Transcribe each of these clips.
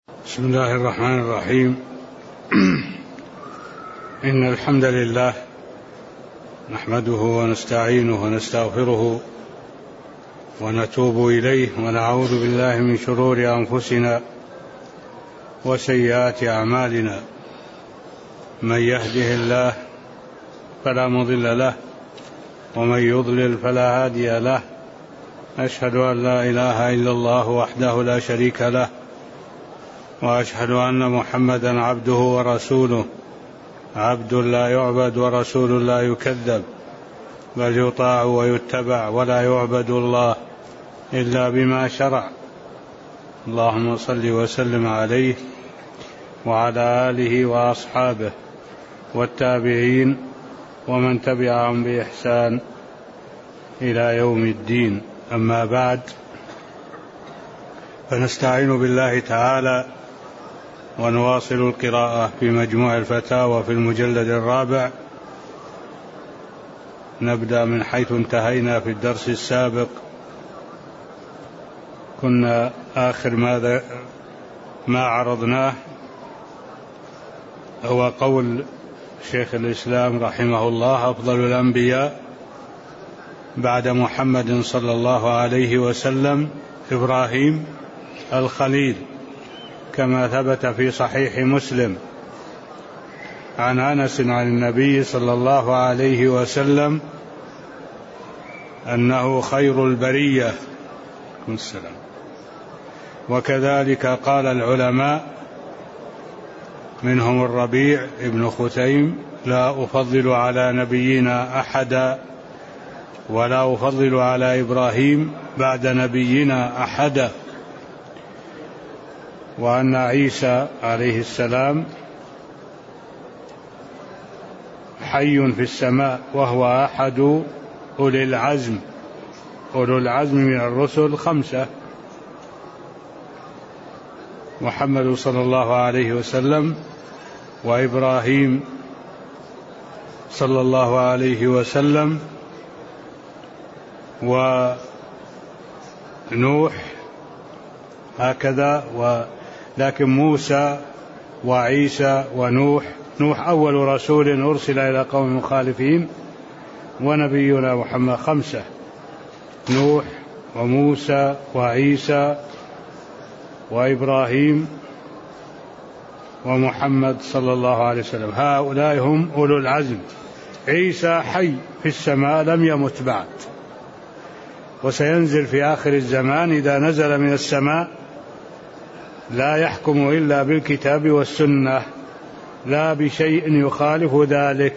بسم الله الرحمن الرحيم. إن الحمد لله نحمده ونستعينه ونستغفره ونتوب إليه ونعوذ بالله من شرور أنفسنا وسيئات أعمالنا. من يهده الله فلا مضل له ومن يضلل فلا هادي له. أشهد أن لا إله إلا الله وحده لا شريك له، وأشهد أن محمدا عبده ورسوله، عبد لا يعبد ورسول لا يكذب، بل يطاع ويتبع ولا يعبد الله إلا بما شرع. اللهم صل وسلم عليه وعلى آله وأصحابه والتابعين ومن تبعهم بإحسان إلى يوم الدين. أما بعد، فنستعين بالله تعالى ونواصل القراءة في مجموع الفتاوى في المجلد الرابع. نبدأ من حيث انتهينا في الدرس السابق. كنا آخر ما عرضناه هو قول شيخ الإسلام رحمه الله: أفضل الأنبياء بعد محمد صلى الله عليه وسلم إبراهيم الخليل، كما ثبت في صحيح مسلم عن أنس عن النبي صلى الله عليه وسلم أنه خير البرية. وكذلك قال العلماء منهم الربيع بن خثيم: لا أفضل على نبينا أحدا ولا أفضل على إبراهيم بعد نبينا أحدا. وأن عيسى عليه السلام حي في السماء وهو أحد أولي العزم. أولو العزم من الرسل 5: محمد صلى الله عليه وسلم، وإبراهيم صلى الله عليه وسلم، ونوح، هكذا. لكن موسى وعيسى ونوح أول رسول أرسل إلى قوم مخالفين، ونبينا محمد 5: نوح وموسى وعيسى وإبراهيم ومحمد صلى الله عليه وسلم. هؤلاء هم أولو العزم. عيسى حي في السماء لم يمت بعد، وسينزل في آخر الزمان. إذا نزل من السماء لا يحكم إلا بالكتاب والسنة، لا بشيء يخالف ذلك.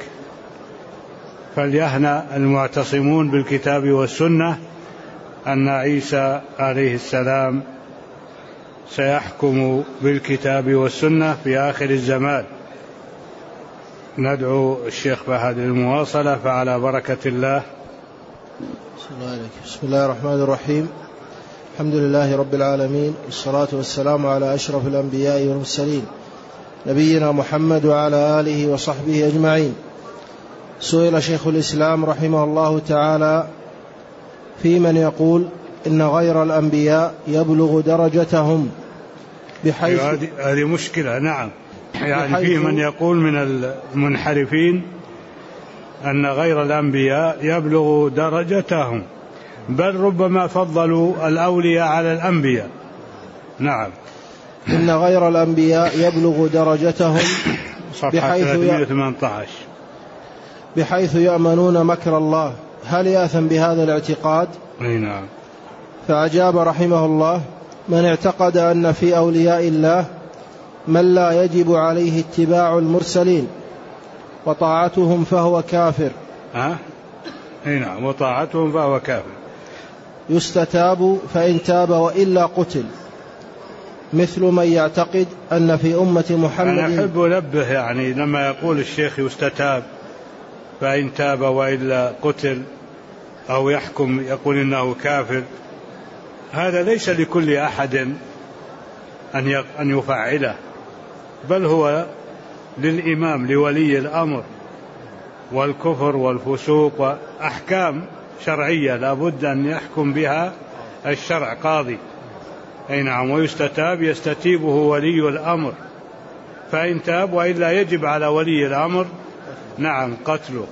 فليهنأ المعتصمون بالكتاب والسنة أن عيسى عليه السلام سيحكم بالكتاب والسنة في آخر الزمان. ندعو الشيخ فهد للمواصلة، فعلى بركة الله. بسم الله الرحمن الرحيم. الحمد لله رب العالمين، والصلاة والسلام على أشرف الأنبياء والمرسلين، نبينا محمد وعلى آله وصحبه أجمعين. سئل شيخ الإسلام رحمه الله تعالى في من يقول إن غير الأنبياء يبلغ درجتهم بحيث هذه مشكلة. نعم، يعني فيه من يقول من المنحرفين أن غير الأنبياء يبلغ درجتهم، بل ربما فضلوا الأولياء على الأنبياء. نعم. إن غير الأنبياء يبلغ درجتهم بحيث يأمنون مكر الله، هل يأثم بهذا الاعتقاد؟ نعم. فأجاب رحمه الله: من اعتقد أن في أولياء الله من لا يجب عليه اتباع المرسلين وطاعتهم فهو كافر. نعم، وطاعتهم فهو كافر. يستتاب فإن تاب وإلا قتل، مثل من يعتقد أن في أمة محمد. أنا أحب أنبه، يعني لما يقول الشيخ يستتاب فإن تاب وإلا قتل، أو يحكم يقول إنه كافر، هذا ليس لكل أحد أن يفعله، بل هو للإمام لولي الأمر. والكفر والفسوق وأحكام شرعية لا بد أن يحكم بها الشرع قاضي. أي نعم. ويستتاب يستتيبه ولي الأمر، فإن تاب، وإلا يجب على ولي الأمر نعم قتله.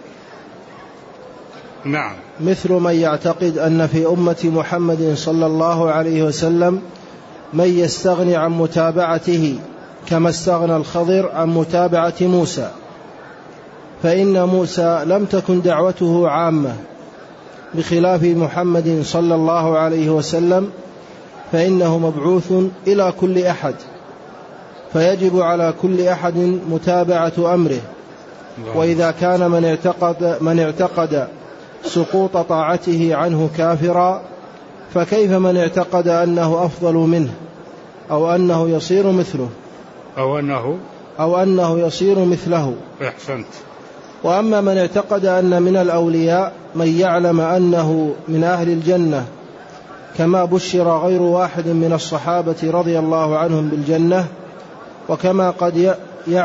نعم. مثل من يعتقد أن في أمة محمد صلى الله عليه وسلم من يستغني عن متابعته كما استغنى الخضر عن متابعة موسى، فإن موسى لم تكن دعوته عامة، بخلاف محمد صلى الله عليه وسلم فإنه مبعوث إلى كل أحد، فيجب على كل أحد متابعة أمره. وإذا كان من اعتقد سقوط طاعته عنه كافرا، فكيف من اعتقد أنه أفضل منه أو أنه يصير مثله أو أنه يصير مثله. أحسنت. وأما من اعتقد أن من الأولياء من يعلم أنه من أهل الجنة، كما بشر غير واحد من الصحابة رضي الله عنهم بالجنة، وكما قد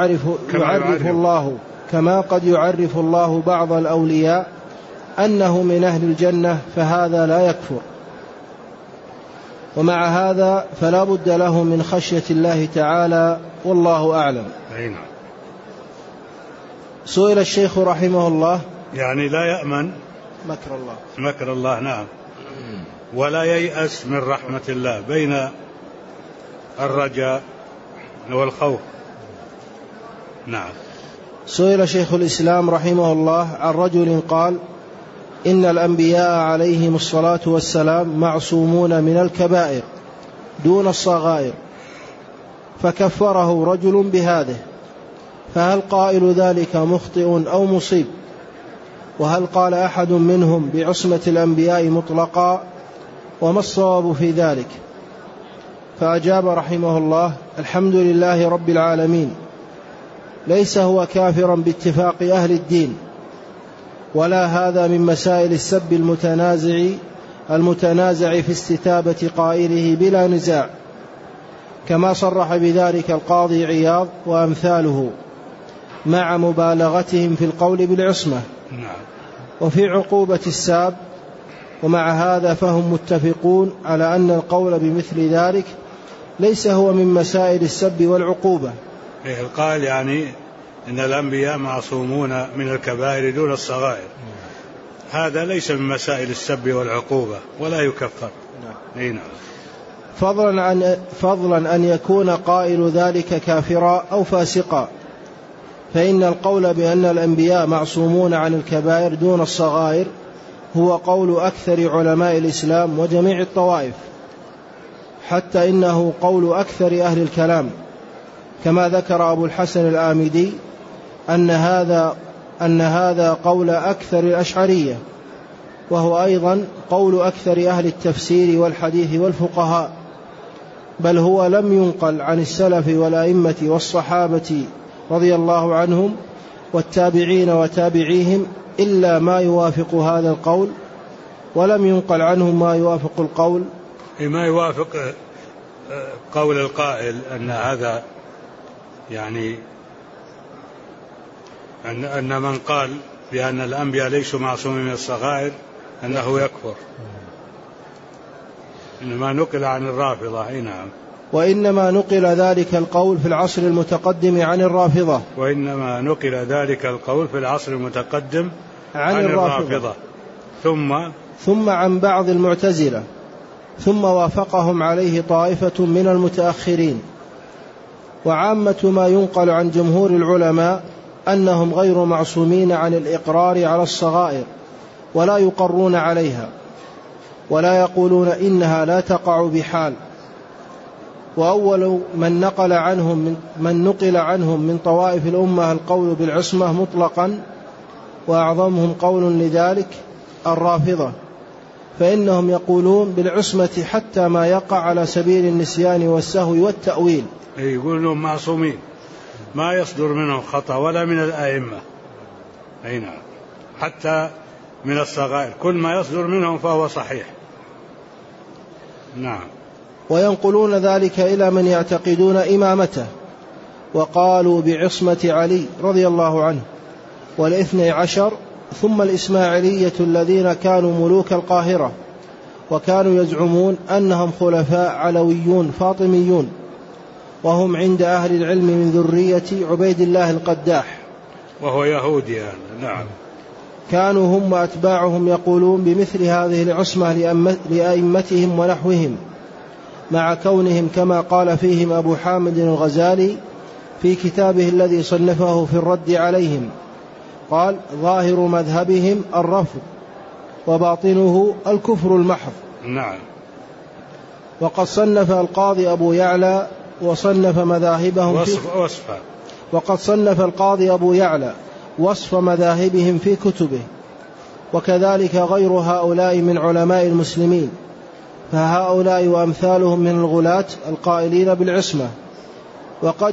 يعرف الله بعض الأولياء أنه من أهل الجنة، فهذا لا يكفر. ومع هذا فلا بد له من خشية الله تعالى، والله أعلم. سئل الشيخ رحمه الله، يعني لا يأمن مكر الله نعم، ولا ييأس من رحمة الله، بين الرجاء والخوف. نعم. سئل شيخ الإسلام رحمه الله عن رجل قال: إن الأنبياء عليهم الصلاة والسلام معصومون من الكبائر دون الصغائر، فكفره رجل بهذه، فهل قائل ذلك مخطئ أو مصيب؟ وهل قال أحد منهم بعصمة الأنبياء مطلقا؟ وما الصواب في ذلك؟ فأجاب رحمه الله: الحمد لله رب العالمين، ليس هو كافرا باتفاق أهل الدين، ولا هذا من مسائل السب المتنازع في استتابة قائله بلا نزاع، كما صرح بذلك القاضي عياض وأمثاله، مع مبالغتهم في القول بالعصمة وفي عقوبة الساب. ومع هذا فهم متفقون على أن القول بمثل ذلك ليس هو من مسائل السب والعقوبة. القائل يعني إن الأنبياء معصومون من الكبائر دون الصغائر، هذا ليس من مسائل السب والعقوبة ولا يكفر. نعم. فضلا أن يكون قائل ذلك كافرا أو فاسقا، فإن القول بأن الأنبياء معصومون عن الكبائر دون الصغائر هو قول أكثر علماء الإسلام وجميع الطوائف، حتى إنه قول أكثر أهل الكلام، كما ذكر أبو الحسن الآمدي أن هذا قول أكثر الأشعرية، وهو أيضا قول أكثر أهل التفسير والحديث والفقهاء، بل هو لم ينقل عن السلف والأئمة والصحابة رضي الله عنهم والتابعين وتابعيهم إلا ما يوافق هذا القول، ولم ينقل عنهم ما يوافق القول، ما يوافق قول القائل أن هذا يعني أن من قال بأن الأنبياء ليسوا معصومين من الصغائر أنه يكفر، إنما نقل عن الرافضة. نعم. وإنما نقل ذلك القول في العصر المتقدم عن الرافضة، ثم عن بعض المعتزلة، ثم وافقهم عليه طائفة من المتأخرين. وعامة ما ينقل عن جمهور العلماء أنهم غير معصومين عن الإقرار على الصغائر، ولا يقرون عليها، ولا يقولون إنها لا تقع بحال. وأول من نقل عنهم من طوائف الأمة القول بالعصمة مطلقا، وأعظمهم قول لذلك الرافضة، فإنهم يقولون بالعصمة حتى ما يقع على سبيل النسيان والسهو والتأويل. يقولون معصومين، ما يصدر منهم خطأ ولا من الآئمة، نعم، حتى من الصغائر، كل ما يصدر منهم فهو صحيح. نعم. وينقلون ذلك إلى من يعتقدون إمامته، وقالوا بعصمة علي رضي الله عنه والإثني عشر، ثم الإسماعيلية الذين كانوا ملوك القاهرة، وكانوا يزعمون أنهم خلفاء علويون فاطميون، وهم عند أهل العلم من ذرية عبيد الله القداح، وهو يهودي يعني. نعم. كانوا هم وأتباعهم يقولون بمثل هذه العصمة لأئمتهم ونحوهم، مع كونهم كما قال فيهم أبو حامد الغزالي في كتابه الذي صنفه في الرد عليهم، قال: ظاهر مذهبهم الرفض وباطنه الكفر المحض. نعم. وقد صنف القاضي أبو يعلى وصنف مذاهبهم وقد صنف القاضي أبو يعلى وصف مذاهبهم في كتبه، وكذلك غير هؤلاء من علماء المسلمين، فهؤلاء وأمثالهم من الغلاة القائلين بالعصمة، وقد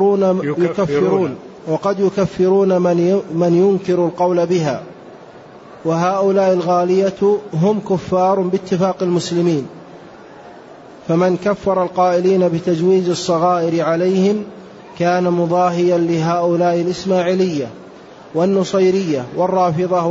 يكفرون من ينكر القول بها، وهؤلاء الغالية هم كفار باتفاق المسلمين، فمن كفر القائلين بتجويز الصغائر عليهم كان مضاهيا لهؤلاء الإسماعيلية والنصيرية والرافضة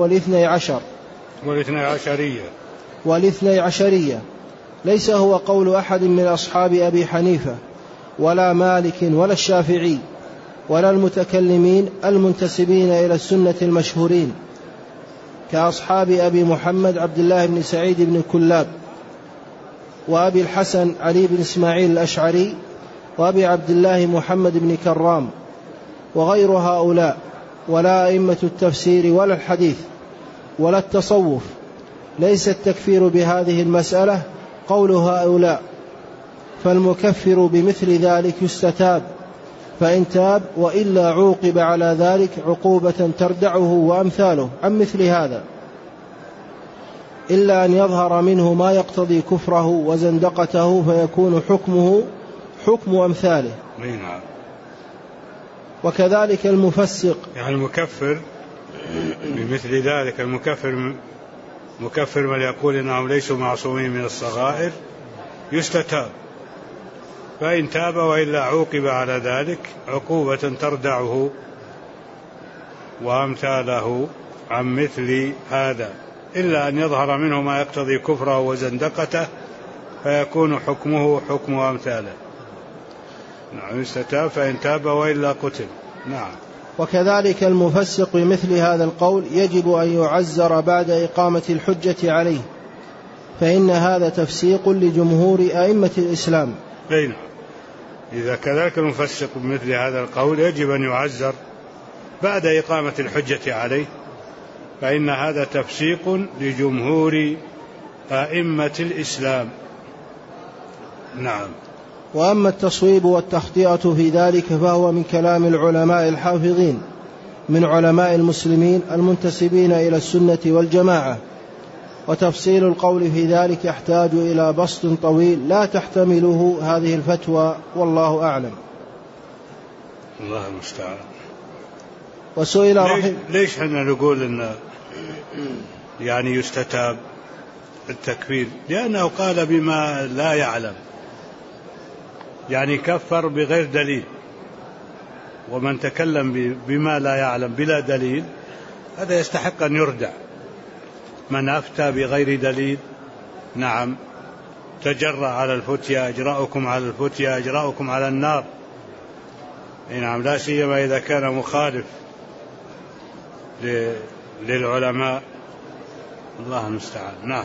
والاثني عشرية. ليس هو قول أحد من أصحاب أبي حنيفة ولا مالك ولا الشافعي ولا المتكلمين المنتسبين إلى السنة المشهورين كأصحاب أبي محمد عبد الله بن سعيد بن كلاب، وأبي الحسن علي بن إسماعيل الأشعري، وأبي عبد الله محمد بن كرام وغير هؤلاء، ولا أئمة التفسير ولا الحديث ولا التصوف. ليس التكفير بهذه المسألة قول هؤلاء، فالمكفر بمثل ذلك يستتاب، فإن تاب وإلا عوقب على ذلك عقوبة تردعه وأمثاله عن مثل هذا، إلا أن يظهر منه ما يقتضي كفره وزندقته فيكون حكمه حكم أمثاله. وكذلك المفسق، يعني المكفر بمثل ذلك، مكفر من يقول إنهم ليسوا معصومين من الصغائر يستتاب، فإن تاب وإلا عوقب على ذلك عقوبة تردعه وأمثاله عن مثل هذا، إلا أن يظهر منه ما يقتضي كفره وزندقته فيكون حكمه حكم أمثاله. نعم، يستتاب فإن تاب وإلا قتل. نعم. وكذلك المفسق بمثل هذا القول يجب أن يعزر بعد إقامة الحجة عليه، فإن هذا تفسيق لجمهور أئمة الإسلام. بين إذا كذلك المفسق بمثل هذا القول يجب أن يعزر بعد إقامة الحجة عليه، فإن هذا تفسيق لجمهور أئمة الإسلام. نعم. وأما التصويب والتخطئة في ذلك فهو من كلام العلماء الحافظين من علماء المسلمين المنتسبين إلى السنة والجماعة، وتفصيل القول في ذلك يحتاج إلى بسط طويل لا تحتمله هذه الفتوى، والله أعلم. الله المستعان. وسئل ليش احنا نقول إن يعني يستتاب التكفير؟ لأنه قال بما لا يعلم، يعني كفر بغير دليل، ومن تكلم بما لا يعلم بلا دليل هذا يستحق أن يردع. من أفتى بغير دليل نعم تجرأ على الفتيا، أجرأكم على الفتيا أجرأكم على النار. نعم، لا سيما إذا كان مخالف للعلماء. الله المستعان. نعم.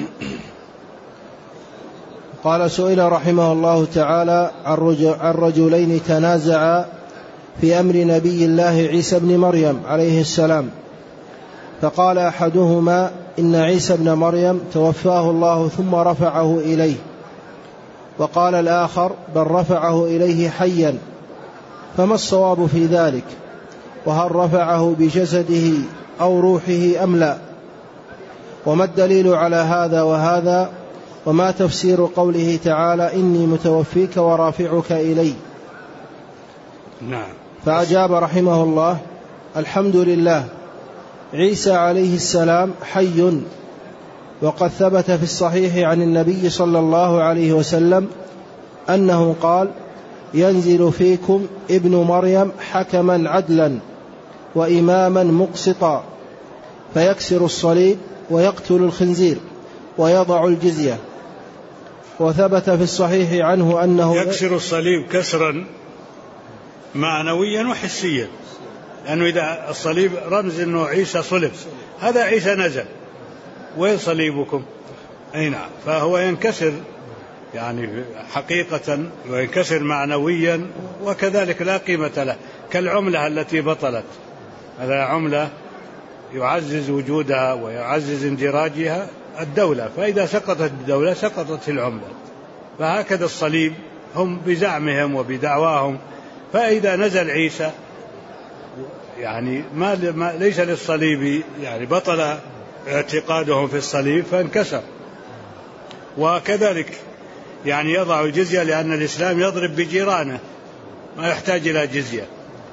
قال: سئل رحمه الله تعالى عن رجلين تنازعا في أمر نبي الله عيسى بن مريم عليه السلام، فقال أحدهما: إن عيسى بن مريم توفاه الله ثم رفعه إليه، وقال الآخر: بل رفعه إليه حيا، فما الصواب في ذلك؟ وهل رفعه بجسده أو روحه أم لا؟ وما الدليل على هذا وهذا؟ وما تفسير قوله تعالى: إني متوفيك ورافعك إلي؟ نعم. فأجاب رحمه الله: الحمد لله، عيسى عليه السلام حي، وقد ثبت في الصحيح عن النبي صلى الله عليه وسلم أنه قال: ينزل فيكم ابن مريم حكما عدلا وإماما مقسطا، فيكسر الصليب ويقتل الخنزير ويضع الجزية. وثبت في الصحيح عنه أنه يكسر الصليب كسرا معنويا وحسيا، لأنه إذا الصليب رمز أنه عيسى صلب، هذا عيسى نزل، وين صليبكم؟ أي نعم، فهو ينكسر يعني حقيقة وينكسر معنويا، وكذلك لا قيمة له، كالعملة التي بطلت، هذا عملة يعزز وجودها ويعزز اندراجها الدولة، فإذا سقطت الدولة سقطت العملة. فهكذا الصليب هم بزعمهم وبدعواهم، فإذا نزل عيسى يعني ليس للصليب يعني بطل اعتقادهم في الصليب فانكسر. وكذلك يعني يضع الجزية، لأن الإسلام يضرب بجيرانه ما يحتاج إلى جزية،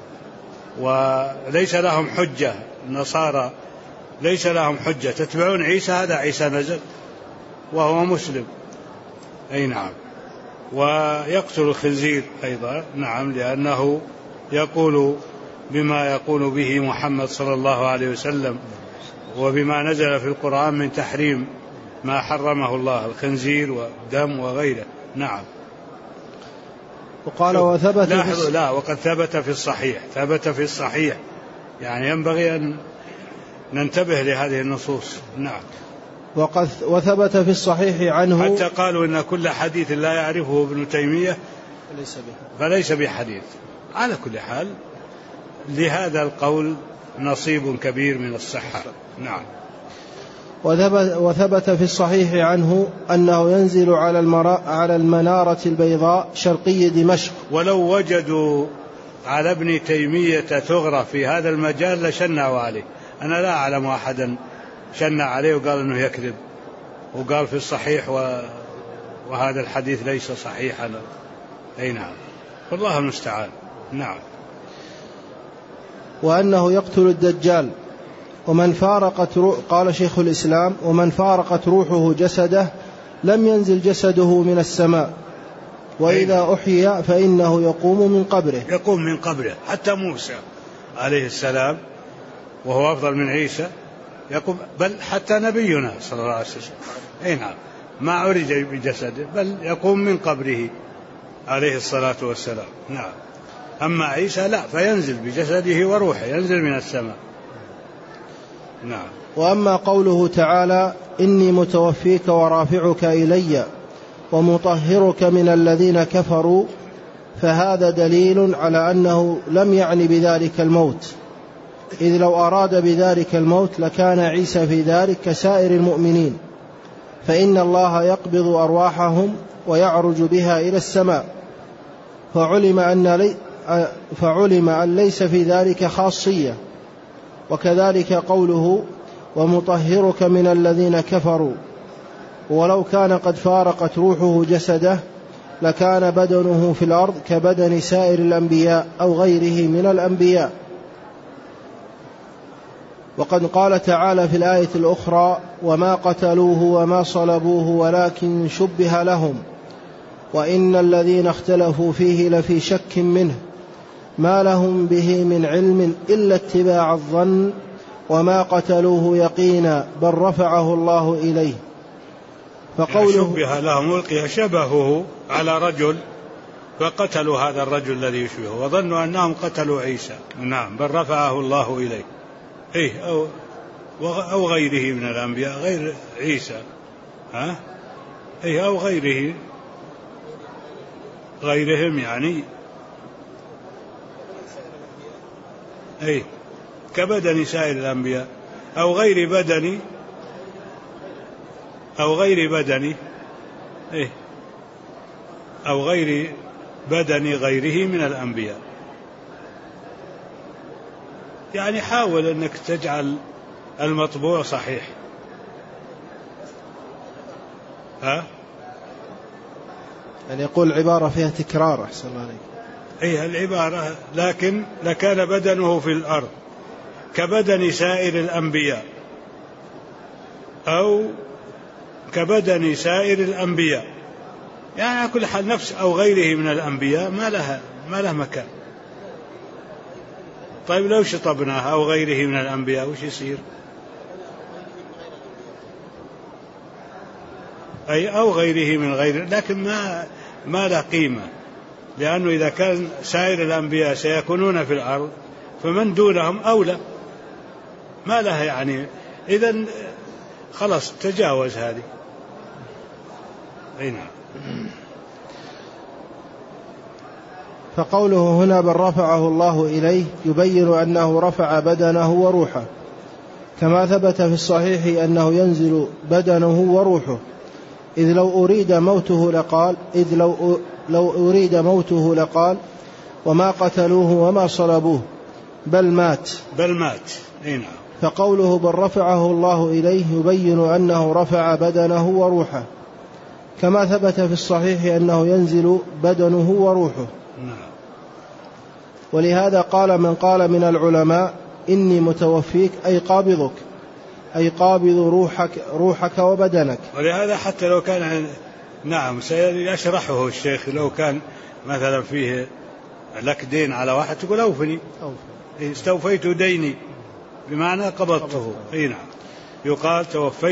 وليس لهم حجة. النصارى ليس لهم حجة، تتبعون عيسى، هذا عيسى نزل وهو مسلم. أي نعم. ويقتل الخنزير أيضا، نعم، لأنه يقول بما يقول به محمد صلى الله عليه وسلم، وبما نزل في القرآن من تحريم ما حرمه الله، الخنزير والدم وغيره. نعم. وقال وثبت وقد ثبت في الصحيح، ثبت في الصحيح، يعني ينبغي أن ننتبه لهذه النصوص. نعم. وثبت في الصحيح عنه، حتى قالوا إن كل حديث لا يعرفه ابن تيمية فليس بحديث. على كل حال لهذا القول نصيب كبير من الصحة. نعم. وثبت في الصحيح عنه أنه ينزل على المنارة البيضاء شرقي دمشق. ولو وجدوا على ابن تيمية ثغرة في هذا المجال لشنعوا عليه. أنا لا أعلم أحدا شنع عليه وقال أنه يكذب، وقال في الصحيح وهذا الحديث ليس صحيحا. أي نعم، والله المستعان. نعم. وأنه يقتل الدجال، ومن فارقت قال شيخ الإسلام: ومن فارقت روحه جسده لم ينزل جسده من السماء، وإذا أحيى فإنه يقوم من قبره. حتى موسى عليه السلام وهو أفضل من عيسى يقوم، بل حتى نبينا صلى الله عليه وسلم أي نعم ما عرج بجسده، بل يقوم من قبره عليه الصلاة والسلام. نعم. أما عيسى لا، فينزل بجسده وروحه، ينزل من السماء. نعم. وأما قوله تعالى: إني متوفيك ورافعك إلي ومطهرك من الذين كفروا، فهذا دليل على أنه لم يعني بذلك الموت، إذ لو أراد بذلك الموت لكان عيسى في ذلك كسائر المؤمنين، فإن الله يقبض أرواحهم ويعرج بها إلى السماء، فعلم أن ليس في ذلك خاصية. وكذلك قوله: ومطهرك من الذين كفروا، ولو كان قد فارقت روحه جسده لكان بدنه في الأرض كبدن سائر الأنبياء أو غيره من الأنبياء. وقد قال تعالى في الآية الأخرى: وما قتلوه وما صلبوه ولكن شبه لهم وإن الذين اختلفوا فيه لفي شك منه ما لهم به من علم إلا اتباع الظن وما قتلوه يقينا بل رفعه الله إليه. فقوله شبه لهم، ألقي شبهه على رجل فقتلوا هذا الرجل الذي يشبهه وظنوا أنهم قتلوا عيسى. نعم، بل رفعه الله إليه. أو غيره من الأنبياء غير عيسى، أو غيرهم يعني كبدن سائر الأنبياء أو غير بدن غيره من الأنبياء. يعني حاول أنك تجعل المطبوع صحيح. يعني يقول عبارة فيها تكرار. أحسن الله عليك. العبارة لكن لكان بدنه في الأرض كبدن سائر الأنبياء أو كبدن سائر الأنبياء، يعني على كل حال نفس أو غيره من الأنبياء ما له مكان. طيب لو شطبناها أو غيره من الأنبياء وش يصير؟ أي أو غيره من غيره، لكن ما له قيمة، لأنه إذا كان سائر الأنبياء سيكونون في الأرض فمن دونهم أولى، ما له يعني، إذن خلاص تجاوز هذه. أي نعم. فقوله هنا بل رفعه الله إليه يبين أنه رفع بدنه وروحه، كما ثبت في الصحيح أنه ينزل بدنه وروحه، إذ لو أريد موته لقال وما قتلوه وما صلبوه بل مات. أي نعم. فقوله بل رفعه الله إليه يبين أنه رفع بدنه وروحه، كما ثبت في الصحيح أنه ينزل بدنه وروحه. نعم. ولهذا قال من قال من العلماء إني متوفيك أي قابضك، أي قابض روحك وبدنك. ولهذا حتى لو كان نعم سيشرحه الشيخ، لو كان مثلا فيه لك دين على واحد تقول أوفني، استوفيت ديني بمعنى قبضته. أي نعم. يقال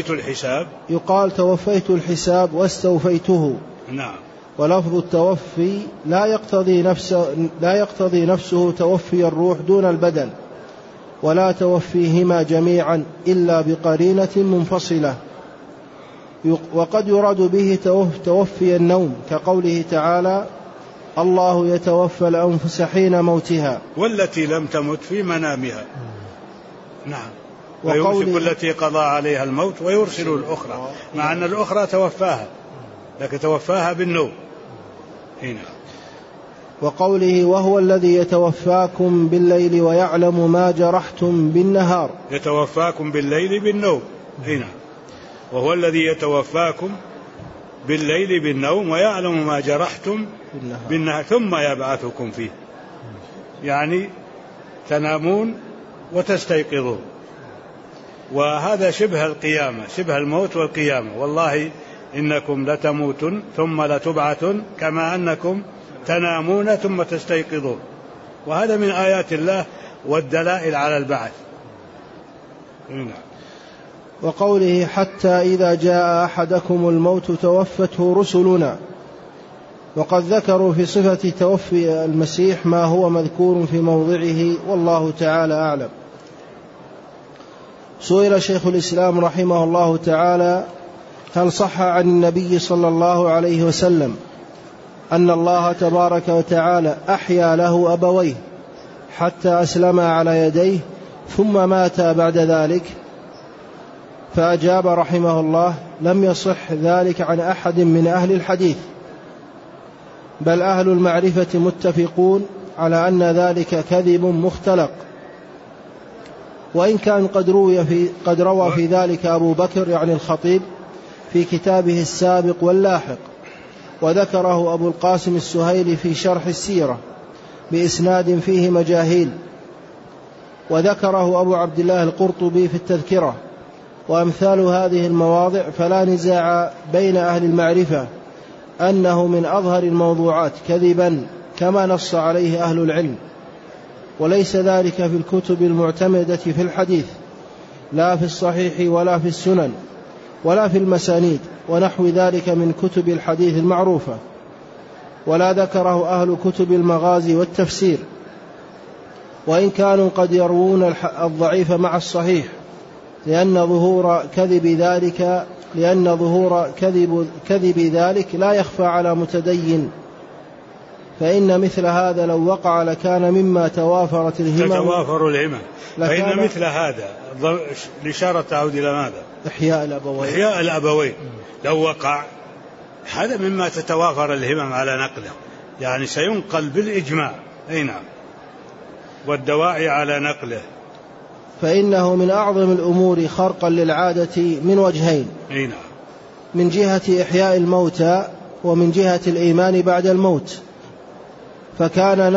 توفيت الحساب واستوفيته. نعم. ولفظ التوفي لا يقتضي نفسه توفي الروح دون البدن، ولا توفيهما جميعا إلا بقرينة منفصلة. وقد يراد به توفي النوم، كقوله تعالى الله يتوفى الأنفس حين موتها والتي لم تمت في منامها. نعم. ويمسك التي قضى عليها الموت ويرسل الأخرى، مع أن الأخرى توفاها لكن توفاها بالنوم. هنا. وقوله وهو الذي يتوفاكم بالليل ويعلم ما جرحتم بالنهار. يتوفاكم بالليل بالنوم. هنا. وهو الذي يتوفاكم بالليل بالنوم ويعلم ما جرحتم بالنهار ثم يبعثكم فيه، يعني تنامون وتستيقظون، وهذا شبه القيامة، شبه الموت والقيامة. والله إنكم لتموتن ثم لتبعثن كما أنكم تنامون ثم تستيقظون، وهذا من آيات الله والدلائل على البعث. وقوله حتى إذا جاء أحدكم الموت توفته رسلنا. وقد ذكروا في صفة توفي المسيح ما هو مذكور في موضعه، والله تعالى أعلم. سئل شيخ الإسلام رحمه الله تعالى هل صح عن النبي صلى الله عليه وسلم أن الله تبارك وتعالى أحيا له أبويه حتى أسلما على يديه ثم ماتا بعد ذلك؟ فأجاب رحمه الله لم يصح ذلك عن أحد من أهل الحديث، بل أهل المعرفة متفقون على أن ذلك كذب مختلق، وإن كان قد روى في ذلك أبو بكر يعني الخطيب في كتابه السابق واللاحق، وذكره أبو القاسم السهيلي في شرح السيرة بإسناد فيه مجاهيل، وذكره أبو عبد الله القرطبي في التذكرة. وأمثال هذه المواضع فلا نزاع بين أهل المعرفة أنه من أظهر الموضوعات كذبا كما نص عليه أهل العلم، وليس ذلك في الكتب المعتمدة في الحديث، لا في الصحيح ولا في السنن ولا في المسانيد ونحو ذلك من كتب الحديث المعروفة، ولا ذكره أهل كتب المغازي والتفسير، وإن كانوا قد يروون الضعيف مع الصحيح، لأن ظهور كذب ذلك لا يخفى على متدين، فإن مثل هذا لو وقع لكان مما توافرت الهمم. تتوافر الهمم، فإن مثل هذا الإشارة تعود إلى ماذا؟ إحياء الأبوين لو وقع هذا مما تتوافر الهمم على نقله، يعني سينقل بالإجماع. أي نعم. والدواعي على نقله، فإنه من أعظم الأمور خرقا للعادة من وجهين. أي نعم. من جهة إحياء الموتى ومن جهة الإيمان بعد الموت، فكان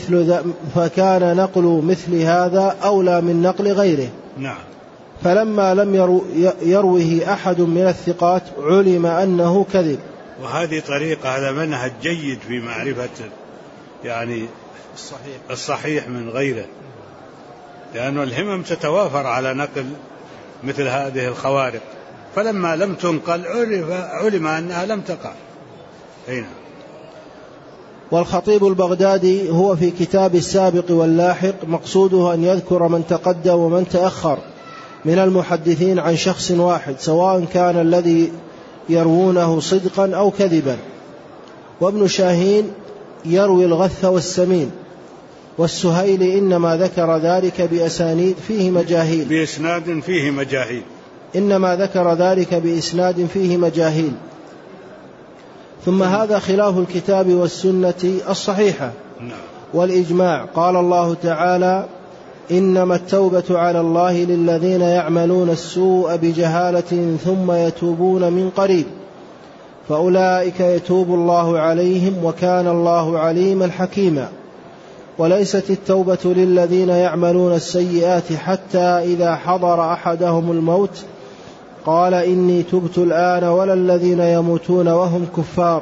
نقل مثل هذا أولى من نقل غيره. نعم. فلما لم يروه أحد من الثقات علم أنه كذب. وهذه طريقة، هذا منهج جيد في معرفة يعني الصحيح من غيره، لأن الهمم تتوافر على نقل مثل هذه الخوارق. فلما لم تنقل علم أنها لم تقع. هنا. والخطيب البغدادي هو في كتاب السابق واللاحق مقصوده أن يذكر من تقدم ومن تأخر من المحدثين عن شخص واحد، سواء كان الذي يروونه صدقا أو كذبا. وابن شاهين يروي الغث والسمين، والسهيلي إنما ذكر ذلك بأسانيد فيه مجاهيل، بإسناد فيه مجاهيل، إنما ذكر ذلك بإسناد فيه مجاهيل. ثم هذا خلاف الكتاب والسنة الصحيحة والإجماع. قال الله تعالى: إنما التوبة على الله للذين يعملون السوء بجهالة ثم يتوبون من قريب فأولئك يتوب الله عليهم وكان الله عليما حكيما. وليست التوبة للذين يعملون السيئات حتى إذا حضر أحدهم الموت قال إني تبت الآن، ولا الذين يموتون وهم كفار.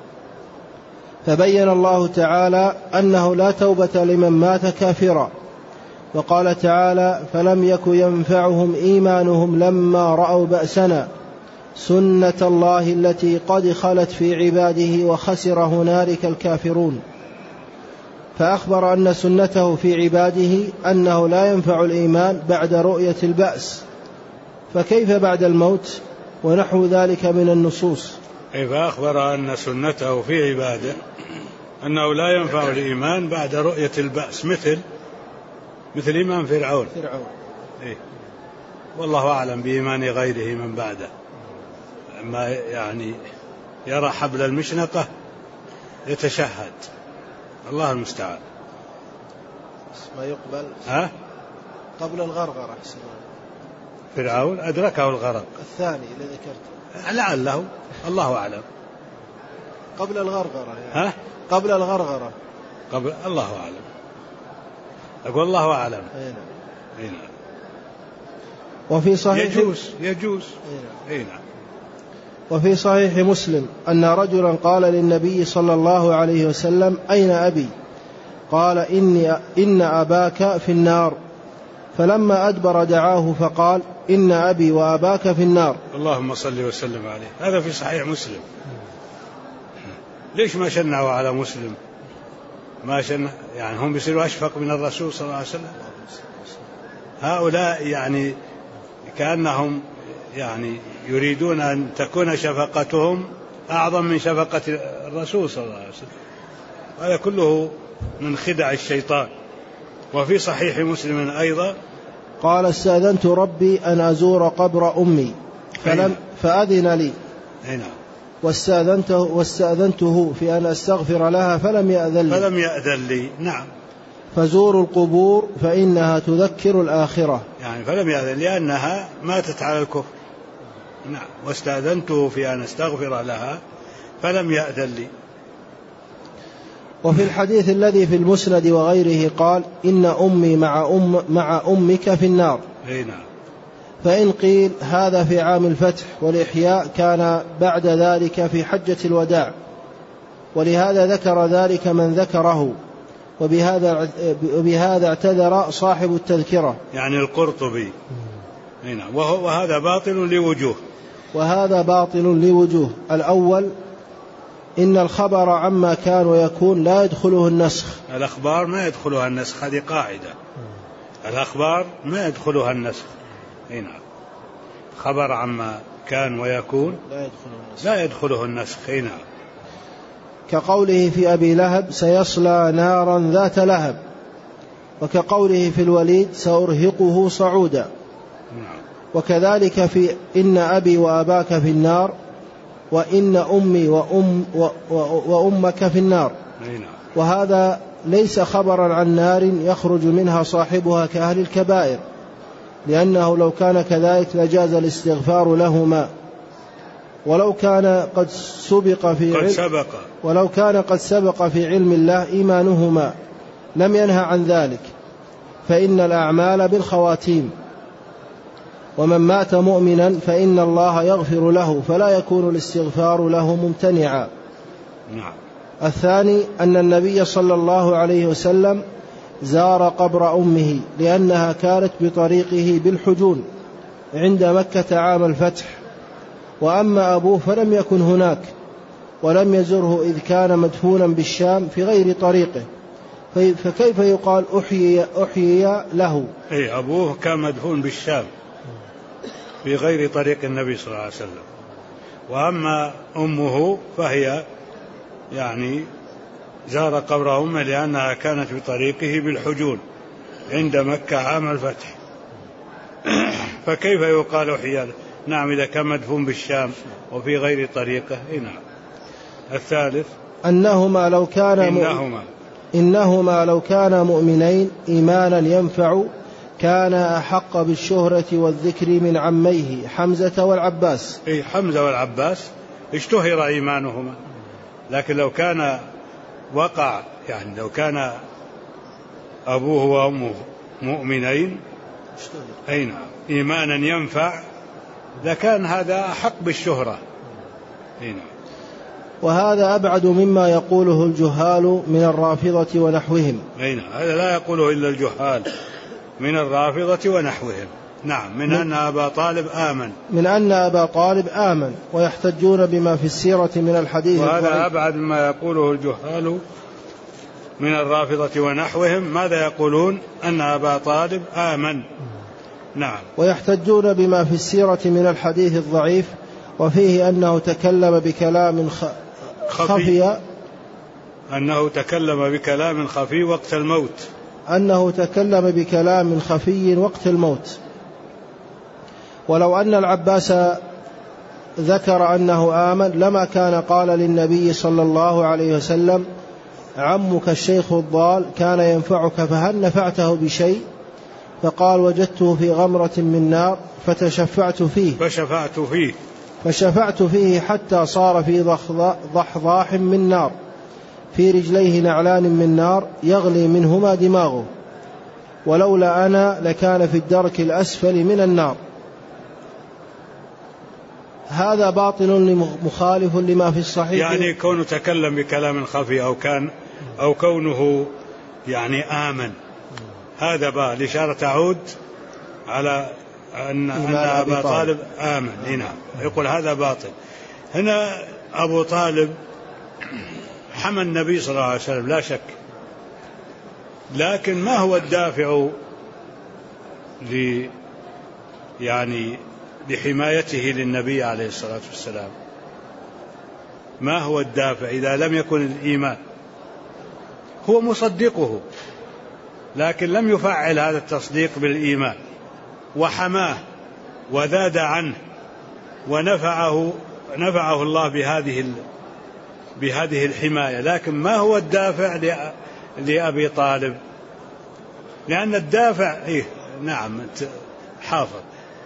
فبين الله تعالى أنه لا توبة لمن مات كافرا. وقال تعالى: فلم يك ينفعهم إيمانهم لما رأوا بأسنا سنة الله التي قد خلت في عباده وخسر هنالك الكافرون. فأخبر أن سنته في عباده أنه لا ينفع الإيمان بعد رؤية البأس، فكيف بعد الموت ونحو ذلك من النصوص. فأخبر أن سنته في عباده أنه لا ينفع الإيمان بعد رؤية البأس، مثل إيمان فرعون. إيه؟ والله أعلم بإيمان غيره من بعده، ما يعني يرى حبل المشنقة يتشهد، الله المستعان. ما يقبل قبل الغرغرة. فرعون أدركه الغرق، الثاني اللي ذكرته لعله، الله أعلم. قبل الغرغرة يعني. قبل الغرغرة، قبل، الله أعلم، أقول الله أعلم. هنا. وفي صحيح يجوز. هنا. وفي صحيح مسلم أن رجلا قال للنبي صلى الله عليه وسلم: أين أبي؟ قال: إن أباك في النار. فلما أدبر دعاه فقال: إن أبي وأباك في النار. اللهم صل وسلم عليه. هذا في صحيح مسلم. ليش ما شنعوا على مسلم؟ ما شنع يعني هم بيصيروا أشفق من الرسول صلى الله عليه وسلم. هؤلاء يعني كأنهم يعني يريدون أن تكون شفقتهم أعظم من شفقة الرسول صلى الله عليه وسلم. هذا كله من خدع الشيطان. وفي صحيح مسلم أيضا قال: استأذنت ربي أن أزور قبر أمي فأذن لي، واستأذنته في أن أستغفر لها فلم يأذن لي. نعم. فزوروا القبور فإنها تذكر الآخرة، يعني فلم يأذن لأنها ماتت على الكفر. نعم. واستأذنته في أن أستغفر لها فلم يأذن لي. وفي الحديث الذي في المسند وغيره قال: إن أمي مع أمك في النار. نعم. فإن قيل هذا في عام الفتح، والإحياء كان بعد ذلك في حجة الوداع، ولهذا ذكر ذلك من ذكره، وبهذا اعتذر صاحب التذكرة يعني القرطبي. وهذا باطل لوجوه. الأول: إن الخبر عما كان ويكون لا يدخله النسخ. الأخبار ما يدخلها النسخ، هذه قاعدة. الأخبار ما يدخلها النسخ. نعم. خبر عما كان ويكون لا يدخله النسخ. نعم. كقوله في أبي لهب: سيصلى نارا ذات لهب. وكقوله في الوليد: سأرهقه صعودا. وكذلك في إن أبي وأباك في النار، وإن أمي وأمك في النار. وهذا ليس خبرا عن نار يخرج منها صاحبها كأهل الكبائر، لأنه لو كان كذلك لجاز الاستغفار لهما، ولو كان قد سبق في علم الله إيمانهما لم ينهى عن ذلك، فإن الأعمال بالخواتيم. ومن مات مؤمنا فإن الله يغفر له، فلا يكون الاستغفار له ممتنعا. نعم. الثاني: أن النبي صلى الله عليه وسلم زار قبر أمه، لأنها كانت بطريقه بالحجون عند مكة عام الفتح، وأما أبوه فلم يكن هناك ولم يزره إذ كان مدفونا بالشام في غير طريقه، فكيف يقال أحيي له؟ أي أبوه كان مدفون بالشام في غير طريق النبي صلى الله عليه وسلم. وأما أمه فهي يعني زار قبر أمه لأنها كانت بطريقه بالحجون عند مكة عام الفتح. فكيف يقال أحيي له؟ نعم إذا كان مدفون بالشام وفي غير طريقه. نعم. الثالث إنهما لو كانا مؤمنين إيمانا ينفع كان أحق بالشهرة والذكر من عميه حمزة والعباس. أي حمزة والعباس اشتهر إيمانهما، لكن لو كان وقع يعني لو كان أبوه وأمه مؤمنين أين إيمانا ينفع لكان هذا أحق بالشهرة. وهذا أبعد مما يقوله الجهال من الرافضة ونحوهم. هذا لا يقوله إلا الجهال من الرافضة ونحوهم. نعم. من أن أبا طالب آمن ويحتجون بما في السيرة من الحديث. وهذا أبعد مما يقوله الجهال من الرافضة ونحوهم. ماذا يقولون؟ أن أبا طالب آمن. نعم. ويحتجون بما في السيرة من الحديث الضعيف وفيه أنه تكلم بكلام خفي أنه تكلم بكلام خفي وقت الموت. ولو أن العباس ذكر أنه آمن لما كان قال للنبي صلى الله عليه وسلم عمك الشيخ الضال كان ينفعك فهل نفعته بشيء؟ فقال وجدته في غمرة من نار فشفعت فيه حتى صار في ضحضاح من نار في رجليه نعلان من نار يغلي منهما دماغه ولولا أنا لكان في الدرك الأسفل من النار. هذا باطل مخالف لما في الصحيح. يعني كونه تكلم بكلام خفي أو كونه يعني آمن، هذا الإشارة تعود على أن أبا طالب آمن. نعم. يقول هذا باطل. هنا أبو طالب حمى النبي صلى الله عليه وسلم لا شك، لكن ما هو الدافع لحمايته للنبي عليه الصلاة والسلام؟ ما هو الدافع إذا لم يكن الإيمان؟ هو مصدقه لكن لم يفعل هذا التصديق بالإيمان، وحماه وذاد عنه ونفعه الله بهذه الحماية. لكن ما هو الدافع لأبي طالب؟ لأن الدافع نعم حافظ.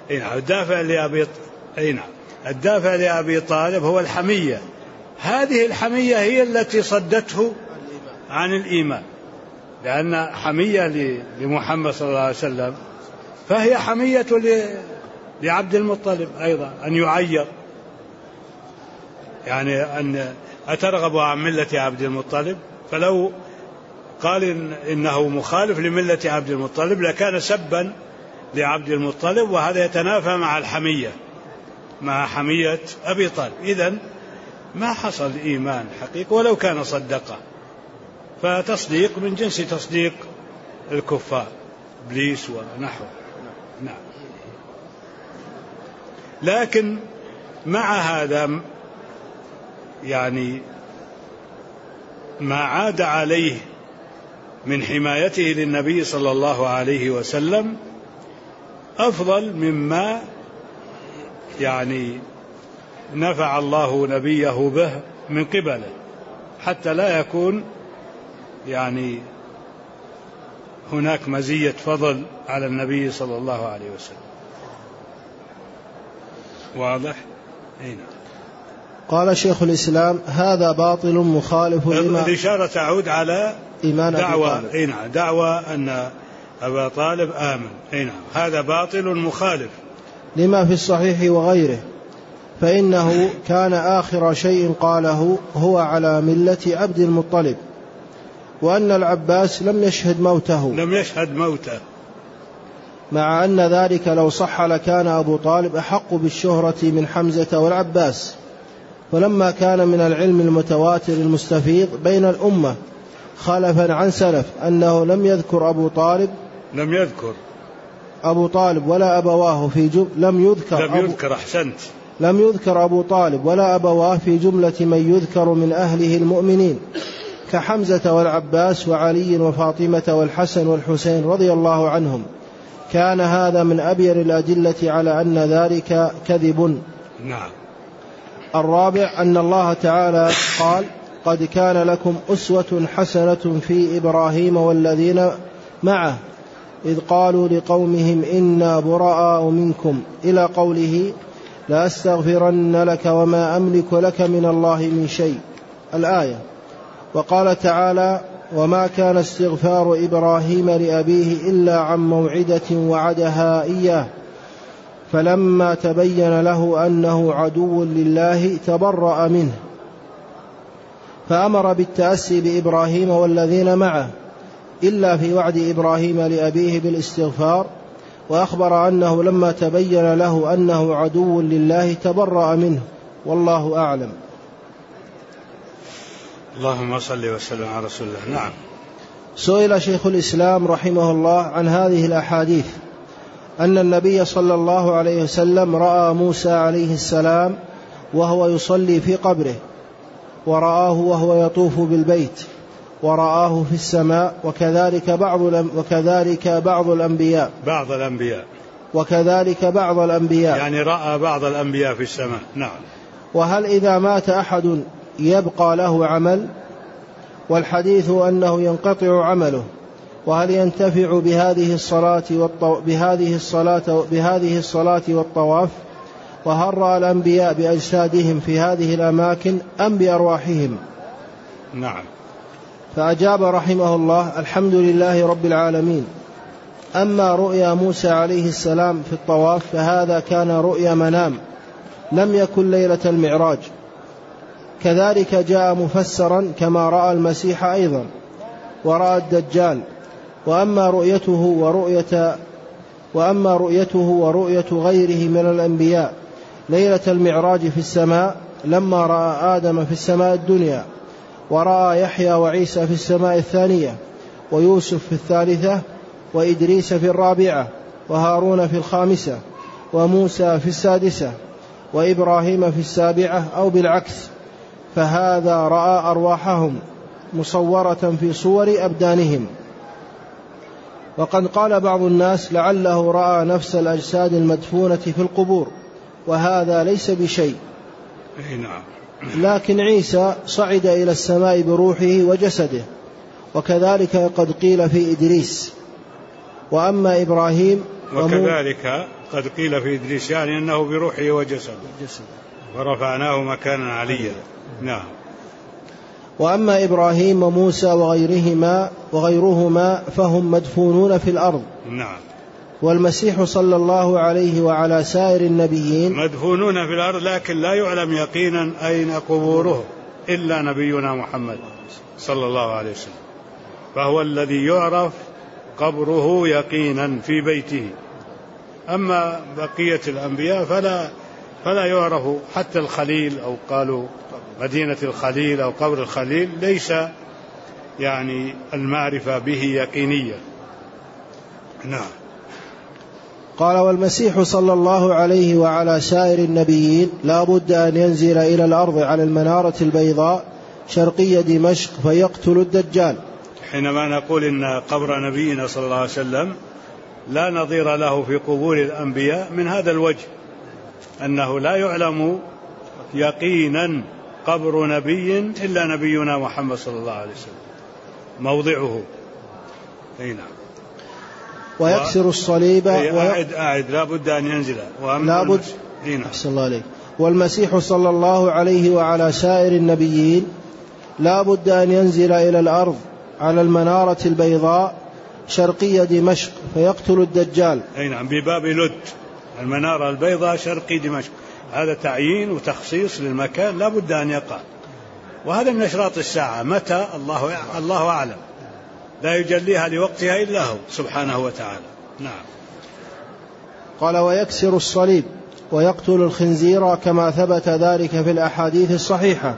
الدافع لأبي طالب هو الحمية. هذه الحمية هي التي صدته عن الإيمان، لأن حمية لمحمد صلى الله عليه وسلم فهي حمية لعبد المطلب أيضا أن يعير، يعني أن أترغب عن ملة عبد المطلب، فلو قال إنه مخالف لملة عبد المطلب لكان سبا لعبد المطلب، وهذا يتنافى مع حمية أبي طالب. إذن ما حصل إيمان حقيقي ولو كان صدقه، فتصديق من جنس تصديق الكفار إبليس ونحوه. نعم. لكن مع هذا يعني ما عاد عليه من حمايته للنبي صلى الله عليه وسلم أفضل مما يعني نفع الله نبيه به من قبله، حتى لا يكون يعني هناك مزية فضل على النبي صلى الله عليه وسلم. واضح؟ قال شيخ الإسلام هذا باطل مخالف لما الإشارة تعود على دعوى أن أبا طالب آمن. هذا باطل مخالف لما في الصحيح وغيره، فإنه كان آخر شيء قاله هو على ملة عبد المطلب، وأن العباس لم يشهد موته مع أن ذلك لو صح لكان أبو طالب أحق بالشهرة من حمزة والعباس، فلما كان من العلم المتواتر المستفيض بين الأمة خلفا عن سلف أنه لم يذكر أبو طالب ولا أبواه في لم يذكر أبو طالب ولا أبواه في جملة من يذكر من أهله المؤمنين كحمزة والعباس وعلي وفاطمة والحسن والحسين رضي الله عنهم، كان هذا من أبير الأدلة على أن ذلك كذب. نعم. الرابع أن الله تعالى قال: قد كان لكم أسوة حسنة في إبراهيم والذين معه إذ قالوا لقومهم إنا براء منكم إلى قوله لا أستغفرن لك وما أملك لك من الله من شيء، الآية. وقال تعالى: وما كان استغفار إبراهيم لأبيه إلا عن موعدة وعدها إياه فلما تبين له أنه عدو لله تبرأ منه، فأمر بالتأسي بإبراهيم والذين معه إلا في وعد إبراهيم لأبيه بالاستغفار، وأخبر أنه لما تبين له أنه عدو لله تبرأ منه، والله أعلم. اللهم صل وسلم على رسول الله. نعم. سئل شيخ الإسلام رحمه الله عن هذه الأحاديث أن النبي صلى الله عليه وسلم رأى موسى عليه السلام وهو يصلي في قبره، ورآه وهو يطوف بالبيت، ورآه في السماء، وكذلك بعض الأنبياء يعني رأى بعض الأنبياء في السماء. نعم. وهل إذا مات أحد يبقى له عمل؟ والحديث أنه ينقطع عمله. وهل ينتفع بهذه الصلاة والطواف؟ وهل رأى الأنبياء بأجسادهم في هذه الأماكن أم بأرواحهم؟ نعم. فأجاب رحمه الله: الحمد لله رب العالمين. أما رؤيا موسى عليه السلام في الطواف فهذا كان رؤيا منام، لم يكن ليلة المعراج. كذلك جاء مفسرا كما رأى المسيح أيضا ورأى الدجال. وأما رؤيته ورؤية غيره من الأنبياء ليلة المعراج في السماء لما رأى آدم في السماء الدنيا، ورأى يحيى وعيسى في السماء الثانية، ويوسف في الثالثة، وإدريس في الرابعة، وهارون في الخامسة، وموسى في السادسة، وإبراهيم في السابعة أو بالعكس، فهذا رأى أرواحهم مصورة في صور أبدانهم. وقد قال بعض الناس لعله رأى نفس الأجساد المدفونة في القبور، وهذا ليس بشيء، لكن عيسى صعد إلى السماء بروحه وجسده، وكذلك قد قيل في إدريس. وأما إبراهيم وكذلك قد قيل في إدريس يعني أنه بروحه وجسده ورفعناه مكانا عليا. نعم. وأما إبراهيم وموسى وغيرهما فهم مدفونون في الأرض. نعم. والمسيح صلى الله عليه وعلى سائر النبيين مدفونون في الأرض، لكن لا يعلم يقينا أين قبوره إلا نبينا محمد صلى الله عليه وسلم، فهو الذي يعرف قبره يقينا في بيته. أما بقية الأنبياء فلا يعرف، حتى الخليل أو قالوا مدينة الخليل أو قبر الخليل ليس يعني المعرفة به يقينية. نعم. قال: والمسيح صلى الله عليه وعلى سائر النبيين لا بد أن ينزل إلى الأرض على المنارة البيضاء شرقي دمشق فيقتل الدجال. حينما نقول إن قبر نبينا صلى الله عليه وسلم لا نظير له في قبور الأنبياء من هذا الوجه، أنه لا يعلم يقينا قبر نبي إلا نبينا محمد صلى الله عليه وسلم موضعه. نعم. ويكسر الصليب أعد لا بد أن ينزل. لا بد. أحسن الله عليك. والمسيح صلى الله عليه وعلى سائر النبيين لا بد أن ينزل إلى الأرض على المنارة البيضاء شرقي دمشق فيقتل الدجال. نعم. بباب لد، المنارة البيضاء شرقي دمشق، هذا تعيين وتخصيص للمكان لا بد أن يقع، وهذا من أشراط الساعة. متى؟ الله أعلم، لا يجليها لوقتها إلا هو سبحانه وتعالى. نعم. قال ويكسر الصليب ويقتل الخنزير كما ثبت ذلك في الأحاديث الصحيحة.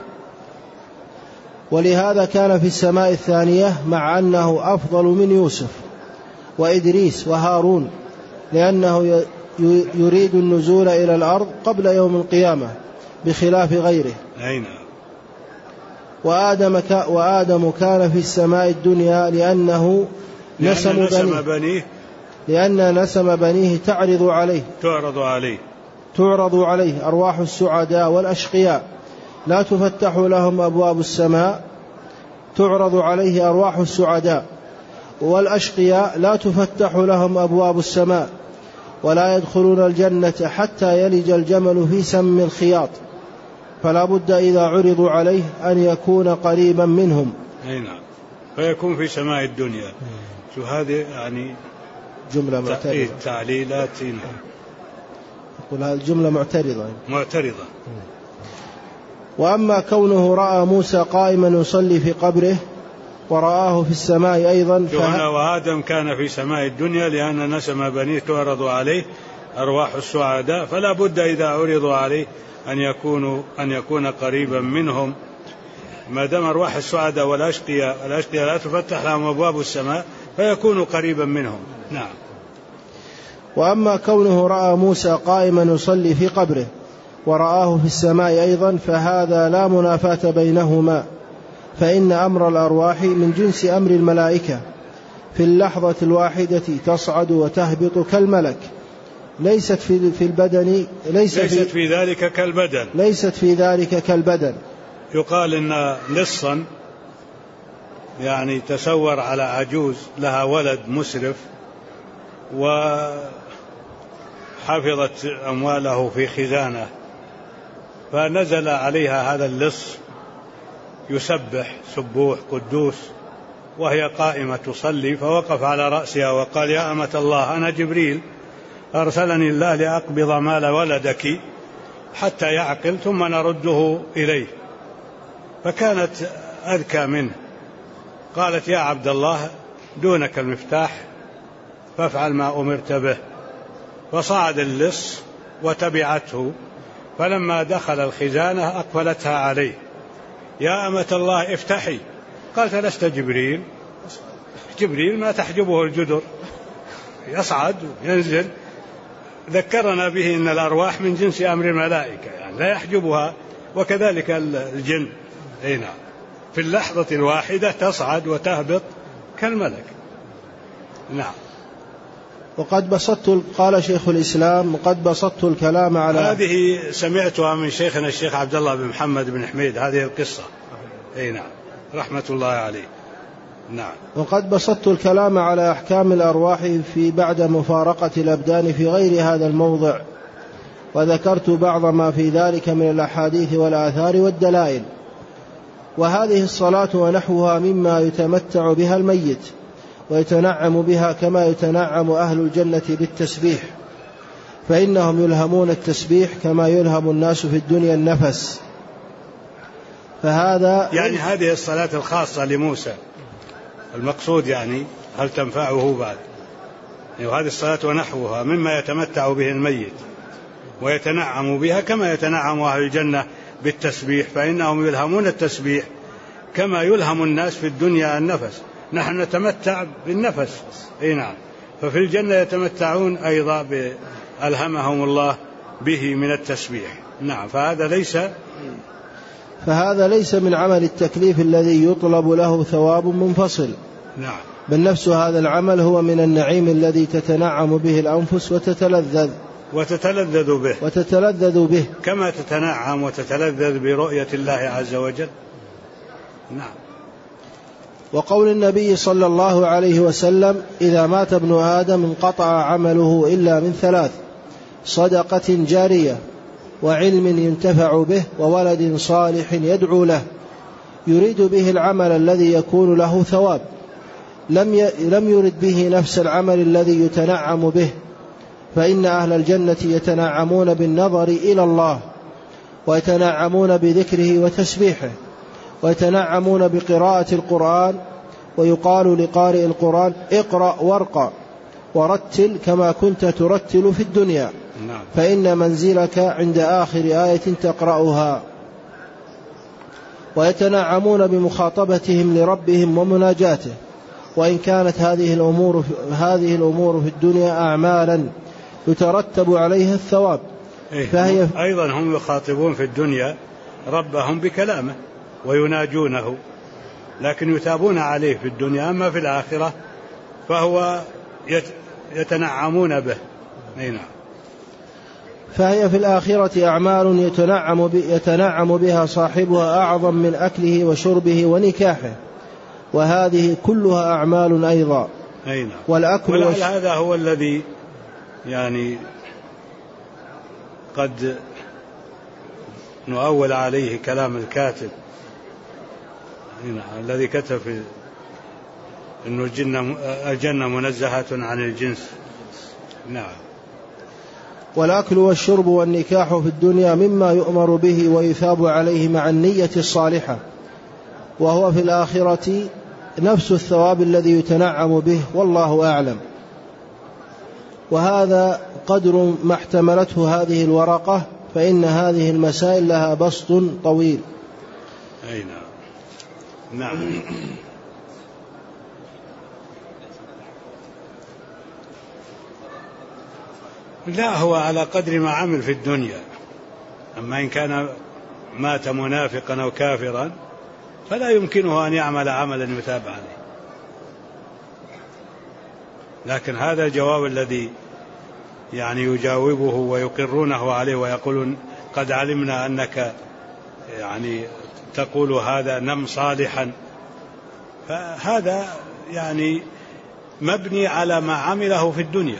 ولهذا كان في السماء الثانية مع أنه أفضل من يوسف وإدريس وهارون، لأنه يريد النزول إلى الأرض قبل يوم القيامة بخلاف غيره. وآدم كان في السماء الدنيا لأن نسم بنيه تعرض عليه أرواح السعداء والأشقياء لا تفتح لهم أبواب السماء. تعرض عليه أرواح السعداء والأشقياء لا تفتح لهم أبواب السماء ولا يدخلون الجنة حتى يلج الجمل في سم الخياط، فلا بد إذا عرضوا عليه أن يكون قريبا منهم. نعم، فيكون في سماء الدنيا. شو هذه يعني جملة معترضة. تعليلات. يقول هذه الجملة معترضة. وأما كونه رأى موسى قائما يصلي في قبره ورآه في السماء أيضا وآدم كان في سماء الدنيا لأن نسم بنيه تعرض عليه أرواح السعداء، فلا بد إذا عرضوا عليه أن يكون قريبا منهم. ما دام أرواح السعداء والأشقياء لا تفتح لهم أبواب السماء فيكون قريبا منهم. نعم. وأما كونه رأى موسى قائما يصلي في قبره ورآه في السماء أيضا فهذا لا منافاة بينهما، فإن أمر الأرواح من جنس أمر الملائكة في اللحظة الواحدة تصعد وتهبط كالملك، ليست في ذلك كالبدن. يقال إن لصا يعني تسور على عجوز لها ولد مسرف وحفظت أمواله في خزانة، فنزل عليها هذا اللص يسبح سبوح قدوس وهي قائمة تصلي، فوقف على رأسها وقال يا أمة الله أنا جبريل أرسلني الله لأقبض مال ولدك حتى يعقل ثم نرده إليه، فكانت أذكى منه. قالت يا عبد الله دونك المفتاح فافعل ما أمرت به. فصعد اللص وتبعته، فلما دخل الخزانة أقفلتها عليه يا أمة الله افتحي. قالت لست جبريل ما تحجبه الجدر، يصعد ينزل. ذكرنا به إن الأرواح من جنس أمر الملائكة يعني لا يحجبها، وكذلك الجن. هنا في اللحظة الواحدة تصعد وتهبط كالملك. نعم. قال شيخ الإسلام وقد بسطت الكلام على هذه سمعتها من شيخنا الشيخ عبد الله بن محمد بن حميد هذه القصة. نعم رحمة الله عليه. نعم. وقد بسطت الكلام على أحكام الأرواح بعد مفارقة الأبدان في غير هذا الموضع، وذكرت بعض ما في ذلك من الأحاديث والآثار والدلائل. وهذه الصلاة ونحوها مما يتمتع بها الميت ويتنعم بها كما يتنعم أهل الجنة بالتسبيح، فإنهم يلهمون التسبيح كما يلهم الناس في الدنيا النفس. فهذا يعني هذه الصلاة الخاصة لموسى المقصود يعني هل تنفعه بعد؟ وهذه الصلاة ونحوها مما يتمتع به الميت ويتنعم بها كما يتنعم أهل الجنة بالتسبيح، فإنهم يلهمون التسبيح كما يلهم الناس في الدنيا النفس. نحن نتمتع بالنفس. نعم. ففي الجنة يتمتعون أيضا ألهمهم الله به من التسبيح. نعم. فهذا ليس من عمل التكليف الذي يطلب له ثواب منفصل. نعم. بل نفس هذا العمل هو من النعيم الذي تتنعم به الأنفس وتتلذذ به كما تتنعم وتتلذذ برؤية الله عز وجل. نعم. وقول النبي صلى الله عليه وسلم إذا مات ابن آدم انقطع عمله إلا من ثلاث: صدقة جارية وعلم ينتفع به وولد صالح يدعو له، يريد به العمل الذي يكون له ثواب، لم يرد به نفس العمل الذي يتنعم به. فإن أهل الجنة يتنعمون بالنظر إلى الله، ويتنعمون بذكره وتسبيحه، ويتنعمون بقراءة القرآن، ويقال لقارئ القرآن اقرأ وارقى، ورتل كما كنت ترتل في الدنيا فإن منزلك عند آخر آية تقرأها. ويتنعمون بمخاطبتهم لربهم ومناجاته، وإن كانت هذه الأمور في الدنيا أعمالا يترتب عليها الثواب، فهي أيضا هم يخاطبون في الدنيا ربهم بكلامه ويناجونه، لكن يتابون عليه في الدنيا، أما في الآخرة فهو يتنعمون به. نعم. فهي في الآخرة أعمال يتنعم بها صاحبها أعظم من أكله وشربه ونكاحه، وهذه كلها أعمال أيضا. والأكل هذا هو الذي يعني قد نؤول عليه كلام الكاتب الذي كتب في أن الجنة منزهة عن الجنس. نعم. والأكل والشرب والنكاح في الدنيا مما يؤمر به ويثاب عليه مع النية الصالحة، وهو في الآخرة نفس الثواب الذي يتنعم به، والله أعلم. وهذا قدر ما احتملته هذه الورقة، فإن هذه المسائل لها بسط طويل. نعم. لا، هو على قدر ما عمل في الدنيا، أما إن كان مات منافقا أو كافرا فلا يمكنه أن يعمل عملا يتاب عليه. لكن هذا الجواب الذي يعني يجاوبه ويقرونه عليه ويقولون قد علمنا أنك يعني تقول هذا نم صالحا، فهذا يعني مبني على ما عمله في الدنيا.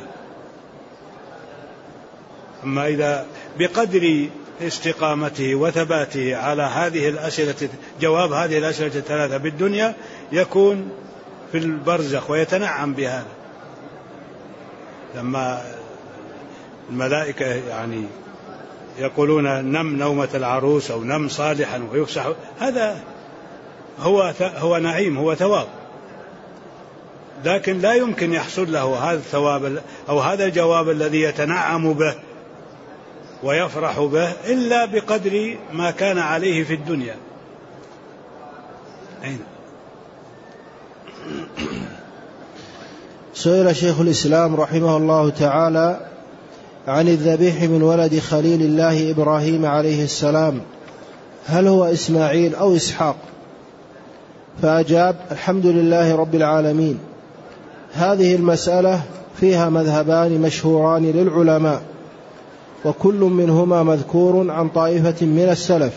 أما إذا بقدر استقامته وثباته على هذه الأسئلة، جواب هذه الأسئلة الثلاثة بالدنيا، يكون في البرزخ ويتنعم بهذا. لما الملائكة يعني يقولون نم نومة العروس أو نم صالحا ويفسح، هذا هو نعيم، هو ثواب، لكن لا يمكن يحصل له هذا الثواب أو هذا الجواب الذي يتنعم به ويفرح به إلا بقدر ما كان عليه في الدنيا. سئل شيخ الإسلام رحمه الله تعالى عن الذبيح من ولد خليل الله إبراهيم عليه السلام، هل هو إسماعيل أو إسحاق؟ فأجاب: الحمد لله رب العالمين. هذه المسألة فيها مذهبان مشهوران للعلماء، وكل منهما مذكور عن طائفة من السلف.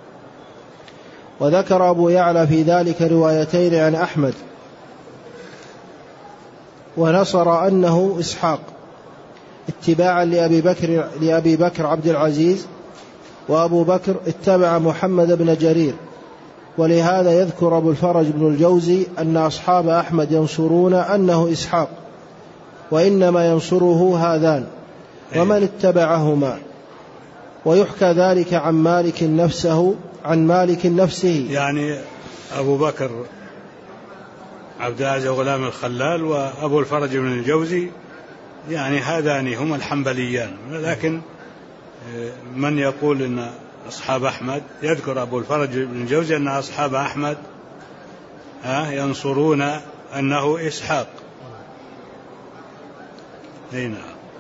وذكر أبو يعلى في ذلك روايتين عن أحمد، ونصر أنه إسحاق اتباعا لأبي بكر عبد العزيز، وأبو بكر اتبع محمد بن جرير. ولهذا يذكر أبو الفرج بن الجوزي أن أصحاب أحمد ينصرون أنه إسحاق، وإنما ينصره هذان ومن اتبعهما. ويحكى ذلك عن مالك نفسه، يعني أبو بكر عبد العزيز غلام الخلال وأبو الفرج بن الجوزي، يعني هذان هم الحنبليان. لكن من يقول أن أصحاب أحمد، يذكر أبو الفرج بن الجوزي أن أصحاب أحمد ينصرون أنه إسحاق. هنا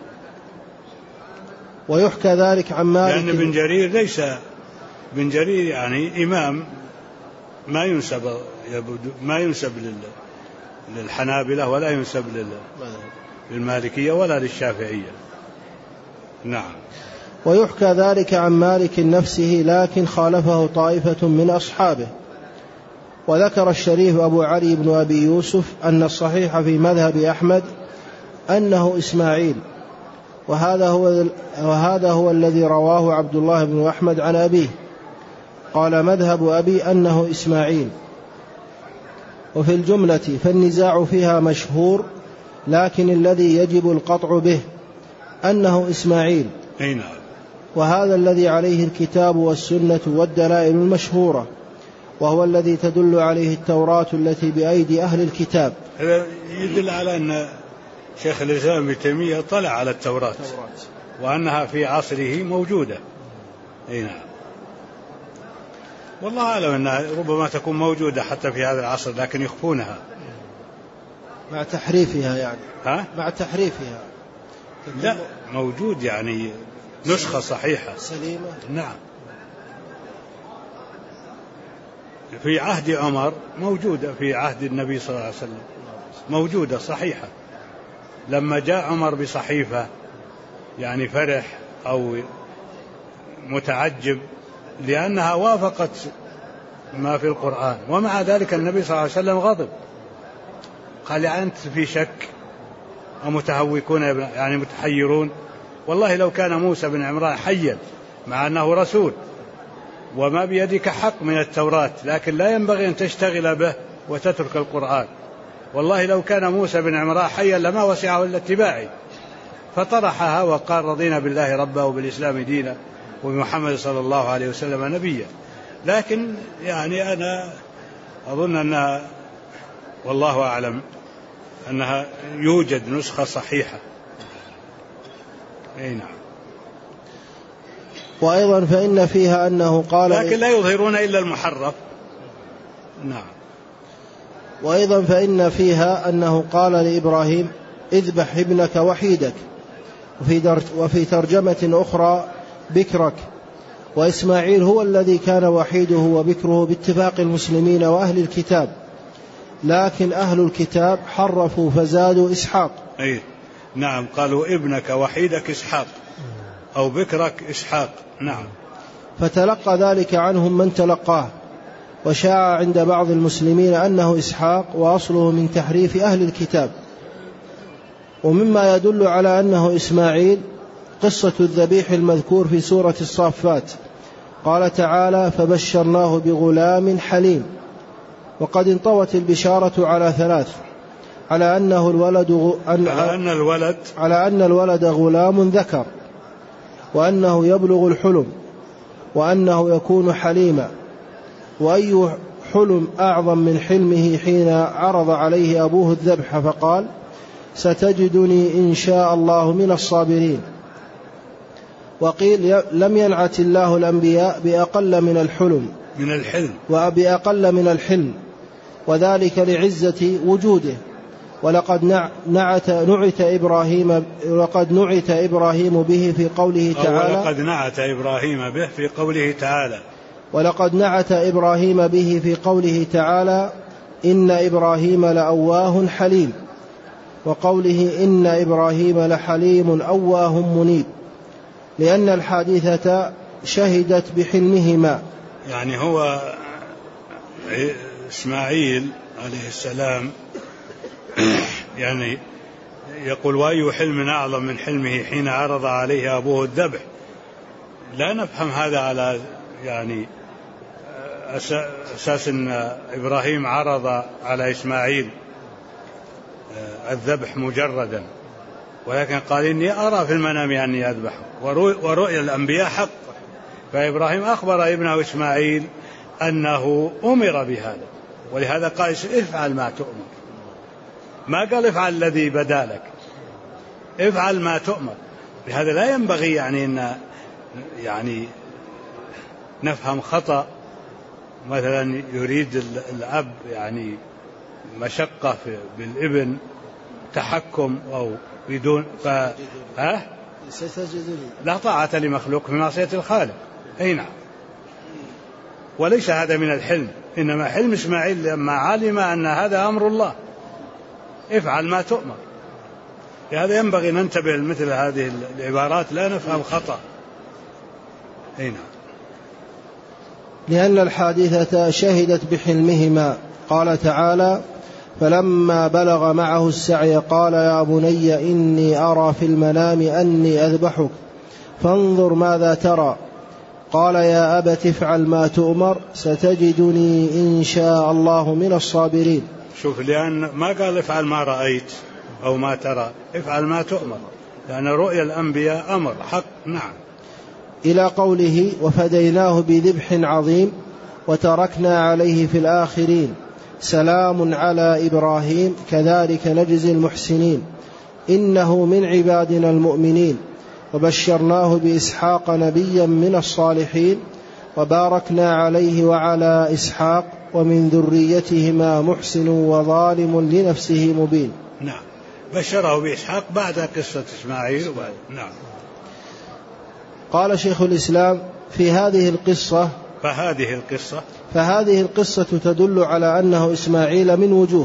ويحكى ذلك عن مالك، لأن بن جرير ليس بن جرير يعني إمام ما ينسب للحنابلة ولا ينسب للمالكية ولا للشافعية. نعم. ويحكى ذلك عن مالك نفسه، لكن خالفه طائفة من أصحابه. وذكر الشريف أبو علي بن أبي يوسف أن الصحيح في مذهب أحمد أنه إسماعيل، وهذا هو الذي رواه عبد الله بن أحمد عن أبيه. قال: مذهب أبي أنه إسماعيل. وفي الجملة فالنزاع فيها مشهور، لكن الذي يجب القطع به أنه إسماعيل، وهذا الذي عليه الكتاب والسنة والدلائل المشهورة، وهو الذي تدل عليه التوراة التي بأيدي أهل الكتاب. هذا يدل على أن شيخ الإسلام ابن تيمية طلع على التوراة وأنها في عصره موجودة. أي نعم. والله أعلم أنها ربما تكون موجودة حتى في هذا العصر لكن يخفونها مع تحريفها يعني. ها؟ مع تحريفها. لا موجود يعني نسخة صحيحة سليمة. نعم. في عهد عمر موجودة، في عهد النبي صلى الله عليه وسلم موجودة صحيحة. لما جاء عمر بصحيفة يعني فرح أو متعجب لأنها وافقت ما في القرآن، ومع ذلك النبي صلى الله عليه وسلم غضب قال أنت في شك ومتهوكون يعني متحيرون. والله لو كان موسى بن عمران حيا مع أنه رسول وما بيدك حق من التوراة لكن لا ينبغي أن تشتغل به وتترك القرآن. والله لو كان موسى بن عمران حيا لما وسعه إلا اتباعي، فطرحها وقال رضينا بالله ربا وبالإسلام دينا وبمحمد صلى الله عليه وسلم نبيا. لكن يعني أنا أظن أنها والله أعلم أنها يوجد نسخة صحيحة. أي نعم. وأيضا فإن فيها أنه قال لكن لا يظهرون إلا المحرف. نعم. وأيضا فإن فيها أنه قال لإبراهيم اذبح ابنك وحيدك، وفي ترجمة أخرى بكرك، وإسماعيل هو الذي كان وحيده وبكره باتفاق المسلمين وأهل الكتاب، لكن أهل الكتاب حرفوا فزادوا إسحاق. أي نعم، قالوا ابنك وحيدك إسحاق أو بكرك إسحاق. نعم. فتلقى ذلك عنهم من تلقاه، وشاع عند بعض المسلمين أنه إسحاق وأصله من تحريف أهل الكتاب. ومما يدل على أنه إسماعيل قصة الذبيح المذكور في سورة الصافات، قال تعالى فبشرناه بغلام حليم. وقد انطوت البشارة على ثلاث: على أن الولد غلام ذكر، وأنه يبلغ الحلم، وأنه يكون حليما. وأي حلم أعظم من حلمه حين عرض عليه أبوه الذبح فقال ستجدني إن شاء الله من الصابرين. وقيل لم ينعت الله الأنبياء بأقل من الحلم وذلك لعزة وجوده. ولقد نعت إبراهيم به في قوله تعالى ولقد نعت إبراهيم به في قوله تعالى إن إبراهيم لأواه حليم، وقوله إن إبراهيم لحليم أواه منيب، لأن الحادثة شهدت بحلمهما. يعني هو إسماعيل عليه السلام يعني يقول وأي حلم أعظم من حلمه حين عرض عليه أبوه الذبح. لا نفهم هذا على يعني أساس أن إبراهيم عرض على إسماعيل الذبح مجردا، ولكن قال إني أرى في المنام أني أذبحه، ورؤيا الأنبياء حق. فإبراهيم أخبر ابنه إسماعيل أنه أمر بهذا، ولهذا قال افعل ما تؤمر، ما قال افعل الذي بدا لك، افعل ما تؤمر. لهذا لا ينبغي يعني أن يعني نفهم خطأ، مثلا يريد الأب يعني مشقة بالابن تحكم أو بدون لا طاعة لمخلوق في معصية الخالق. أي نعم. وليس هذا من الحلم، إنما حلم إسماعيل لما علم أن هذا أمر الله، افعل ما تؤمر. لهذا ينبغي ننتبه لمثل هذه العبارات لا نفهم خطأ. أي نعم. لأن الحادثة شهدت بحلمهما. قال تعالى فلما بلغ معه السعي قال يا بني إني أرى في المنام أني أذبحك فانظر ماذا ترى. قال يا أبت افعل ما تؤمر ستجدني إن شاء الله من الصابرين. شوف، لأن ما قال افعل ما رأيت أو ما ترى، افعل ما تؤمر، لأن رؤيا الأنبياء أمر حق. نعم. إلى قوله وفديناه بذبح عظيم وتركنا عليه في الآخرين سلام على إبراهيم كذلك نجزي المحسنين. إنه من عبادنا المؤمنين وبشرناه بإسحاق نبيا من الصالحين وباركنا عليه وعلى إسحاق ومن ذريتهما محسن وظالم لنفسه مبين. نعم، بشره بإسحاق بعد قصة إسماعيل. نعم. قال شيخ الإسلام فهذه القصة تدل على أنه إسماعيل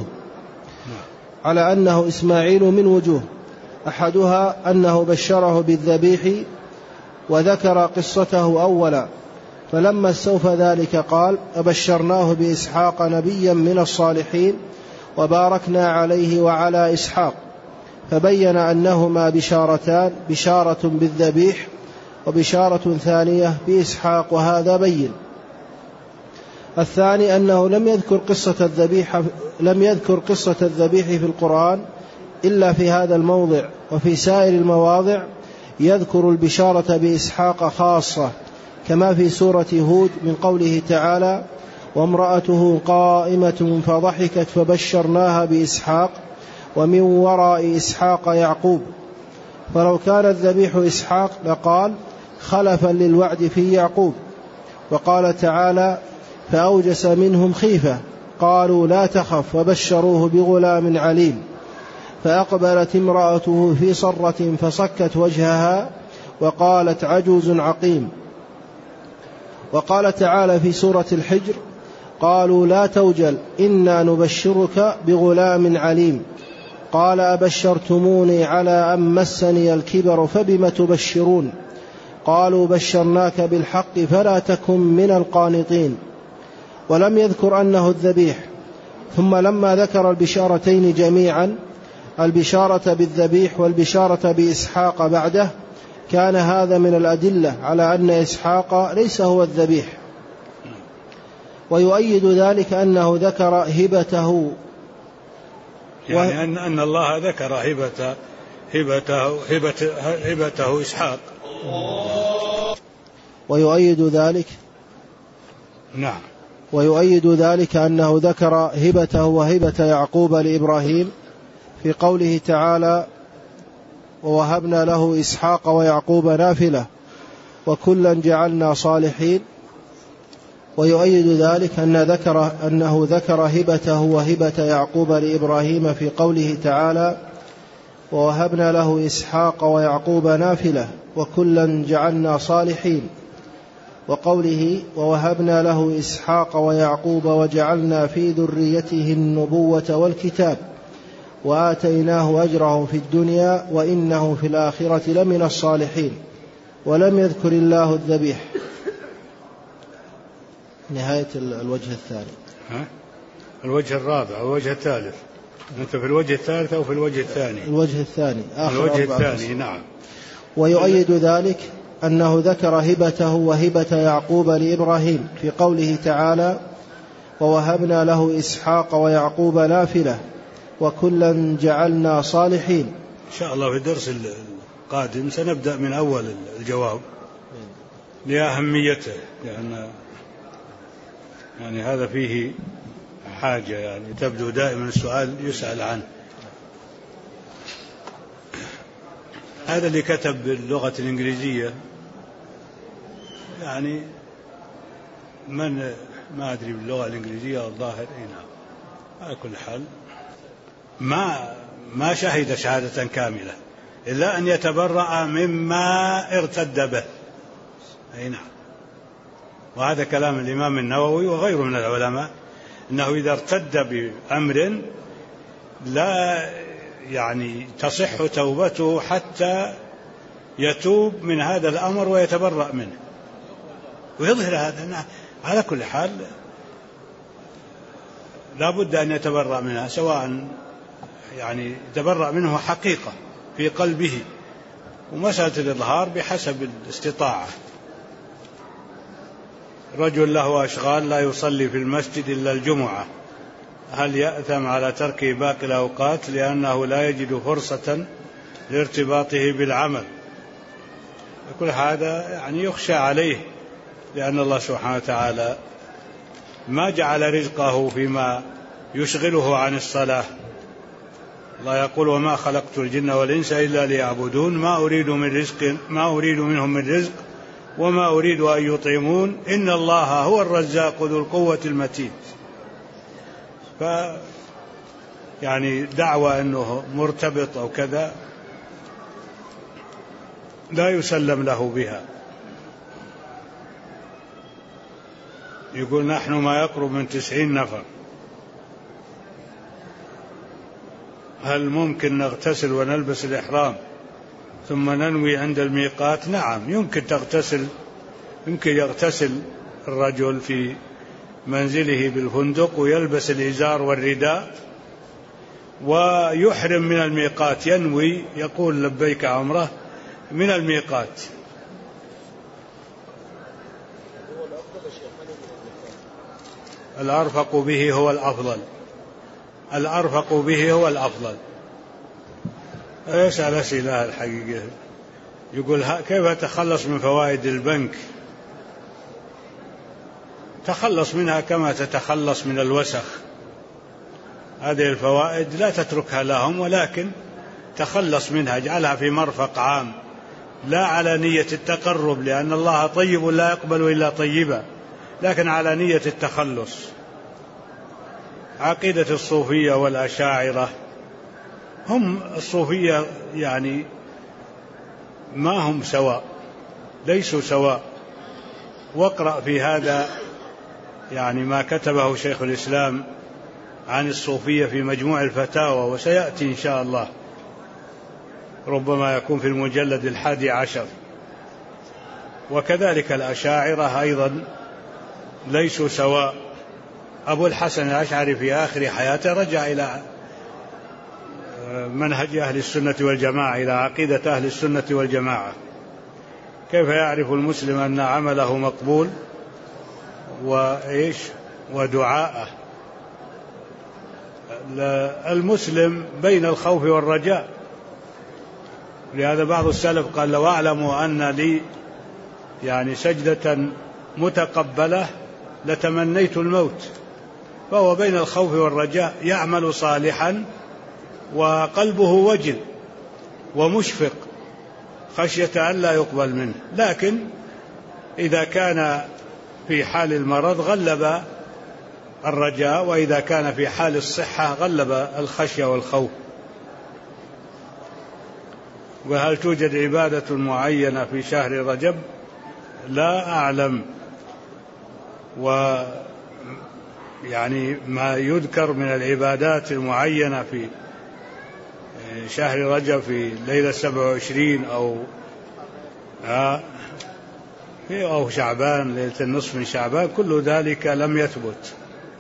من وجوه. أحدها أنه بشره بالذبيح وذكر قصته أولا، فلما استوفى ذلك قال أبشرناه بإسحاق نبيا من الصالحين وباركنا عليه وعلى إسحاق، فبين أنهما بشارتان، بشارة بالذبيح وبشارة ثانية بإسحاق، وهذا بين. الثاني أنه لم يذكر قصة الذبيح في القرآن إلا في هذا الموضع، وفي سائر المواضع يذكر البشارة بإسحاق خاصة، كما في سورة هود من قوله تعالى وامرأته قائمة فضحكت فبشرناها بإسحاق ومن وراء إسحاق يعقوب. فلو كان الذبيح إسحاق لقال خلفا للوعد في يعقوب. وقال تعالى فأوجس منهم خيفة قالوا لا تخف وبشروه بغلام عليم، فأقبلت امرأته في صرة فصكت وجهها وقالت عجوز عقيم. وقال تعالى في سورة الحجر قالوا لا توجل إنا نبشرك بغلام عليم، قال أبشرتموني على أن مسني الكبر فبم تبشرون، قالوا بشرناك بالحق فلا تكن من القانطين. ولم يذكر أنه الذبيح. ثم لما ذكر البشارتين جميعا، البشارة بالذبيح والبشارة بإسحاق بعده، كان هذا من الأدلة على أن إسحاق ليس هو الذبيح. ويؤيد ذلك أنه ذكر هبته، يعني أن الله ذكر هبته إسحاق. ويؤيد ذلك أنه ذكر هبته وهبة يعقوب لإبراهيم في قوله تعالى ووهبنا له إسحاق ويعقوب نافلة وكلا جعلنا صالحين. ويؤيد ذلك أنه ذكر هبته وهبة يعقوب لإبراهيم في قوله تعالى ووهبنا له إسحاق ويعقوب نافلة وكلا جعلنا صالحين، وقوله ووهبنا له إسحاق ويعقوب وجعلنا في ذريته النبوة والكتاب وآتيناه أجره في الدنيا وإنه في الآخرة لمن الصالحين. ولم يذكر الله الذبيح. نهاية الوجه الثاني. الوجه الرابع والوجه الثالث. أنت في الوجه الثالث أو في الوجه الثاني؟ الوجه الثاني. الوجه الثاني. نعم. ويؤيد ذلك أنه ذكر هبته وهبة يعقوب لإبراهيم في قوله تعالى ووهبنا له إسحاق ويعقوب نافلة وكلا جعلنا صالحين. إن شاء الله في الدرس القادم سنبدأ من أول الجواب لأهميته، لأن يعني هذا فيه حاجة، يعني تبدو دائما السؤال يسأل عنه. هذا اللي كتب باللغة الإنجليزية، يعني من ما أدري باللغة الإنجليزية الظاهر على كل حال ما شهد شهادة كاملة إلا أن يتبرأ مما ارتد به. نعم. وهذا كلام الإمام النووي وغيره من العلماء، أنه إذا ارتد بأمر لا يعني تصح توبته حتى يتوب من هذا الأمر ويتبرأ منه ويظهر هذا. على كل حال لا بد أن يتبرأ منها، سواء يعني يتبرأ منه حقيقة في قلبه، ومسألة الإظهار بحسب الاستطاعة. رجل له أشغال لا يصلي في المسجد إلا الجمعة، هل يأثم على ترك باقي الأوقات لأنه لا يجد فرصة لارتباطه بالعمل؟ كل هذا يعني يخشى عليه، لأن الله سبحانه وتعالى ما جعل رزقه فيما يشغله عن الصلاة، الله يقول وما خلقت الجن والإنس إلا ليعبدون ما أريد منهم من رزق وما أريد أن يطعمون إن الله هو الرزاق ذو القوة المتين. يعني دعوة أنه مرتبط أو كذا لا يسلم له بها. يقول نحن ما يقرب من 90 نفر، هل ممكن نغتسل ونلبس الإحرام ثم ننوي عند الميقات؟ نعم يمكن تغتسل، يمكن يغتسل الرجل في منزله بالفندق ويلبس الإزار والرداء ويحرم من الميقات، ينوي يقول لبيك عمره من الميقات. الأرفق به هو الأفضل، الأرفق به هو الأفضل. يسأل أسئلة الحقيقة، يقول كيف أتخلص من فوائد البنك؟ تخلص منها كما تتخلص من الوسخ، هذه الفوائد لا تتركها لهم، ولكن تخلص منها، اجعلها في مرفق عام لا على نية التقرب، لأن الله طيب لا يقبل إلا طيبا، لكن على نية التخلص. عقيدة الصوفية والأشاعرة، هم الصوفية يعني ما هم سواء، ليسوا سواء. واقرأ في هذا يعني ما كتبه شيخ الإسلام عن الصوفية في مجموع الفتاوى، وسيأتي إن شاء الله، ربما يكون في المجلد 11. وكذلك الأشاعرة أيضا ليسوا سواء. أبو الحسن الأشعري في آخر حياته رجع إلى منهج أهل السنة والجماعة، إلى عقيدة أهل السنة والجماعة. كيف يعرف المسلم أن عمله مقبول ودعاءه؟ المسلم بين الخوف والرجاء، لهذا بعض السلف قال لو أعلموا أن لي يعني سجدة متقبلة لتمنيت الموت. فهو بين الخوف والرجاء، يعمل صالحا وقلبه وجل ومشفق خشية أن لا يقبل منه، لكن إذا كان في حال المرض غلب الرجاء، وإذا كان في حال الصحة غلب الخشية والخوف. وهل توجد عبادة معينة في شهر رجب؟ لا أعلم، ويعني ما يذكر من العبادات المعينة في شهر رجب في ليلة 27 أو شعبان، ليلة النصف من شعبان، كل ذلك لم يثبت.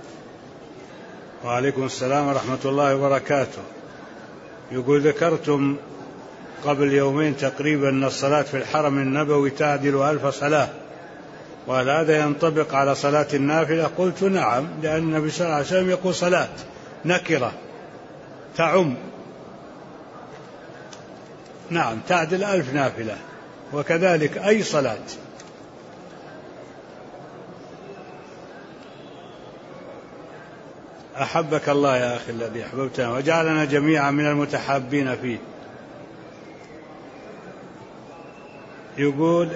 وعليكم السلام ورحمة الله وبركاته. يقول ذكرتم قبل يومين تقريبا أن الصلاة في الحرم النبوي تعدل 1000 صلاة، وهل هذا ينطبق على صلاة النافلة؟ قلت نعم، لأن النبي صلى الله عليه وسلم يقول صلاة نكرة تعم، نعم تعدل 1000 نافلة، وكذلك أي صلاة. أحبك الله يا أخي الذي أحببتنا وجعلنا جميعا من المتحابين فيه. يقول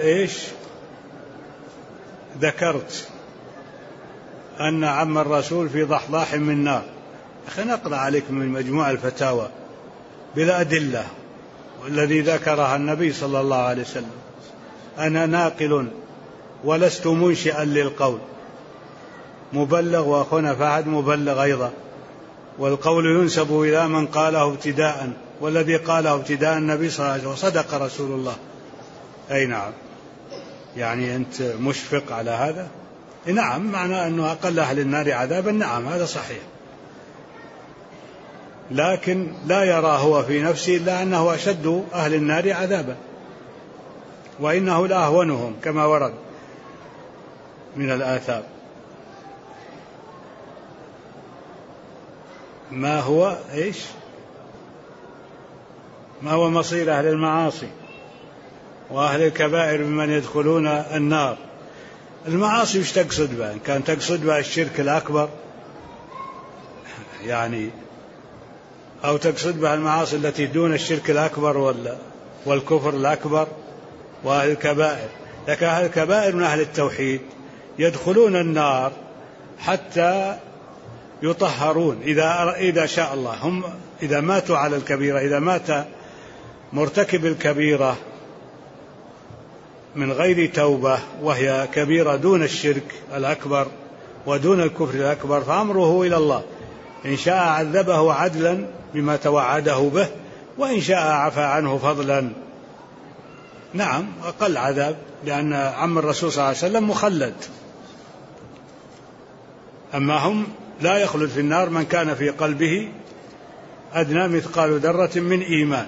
ذكرت أن عم الرسول في ضحضاح من نار. أخي نقرأ عليك من مجموع الفتاوى بلا أدلة، والذي ذكرها النبي صلى الله عليه وسلم: أنا ناقل ولست منشئا للقول، مبلغ، وأخونا فهد مبلغ أيضا، والقول ينسب إلى من قاله ابتداء، والذي قاله ابتداء النبي صلى الله عليه وسلم، وصدق رسول الله. أي نعم، يعني أنت مشفق على هذا؟ نعم، معنى أنه أقل أهل النار عذابا، نعم هذا صحيح، لكن لا يرى هو في نفسه إلا أنه أشد أهل النار عذابا، وإنه لأهونهم كما ورد من الآثار. ما هو ما هو مصير أهل المعاصي وأهل الكبائر ممن يدخلون النار؟ المعاصي وش تقصد بها؟ إن كان تقصد بها الشرك الأكبر يعني أو تقصد بها المعاصي التي دون الشرك الأكبر والكفر الأكبر وأهل الكبائر. لكن أهل الكبائر من أهل التوحيد يدخلون النار حتى يطهرون إذا شاء الله. هم إذا ماتوا على الكبيرة، إذا مات مرتكب الكبيرة من غير توبة وهي كبيرة دون الشرك الأكبر ودون الكفر الأكبر، فأمره إلى الله، إن شاء عذبه عدلا بما توعده به، وإن شاء عفى عنه فضلا. نعم، أقل عذاب، لأن عم الرسول صلى الله عليه وسلم مخلد. أما هم لا يخلد في النار من كان في قلبه أدنى مثقال ذرة من إيمان.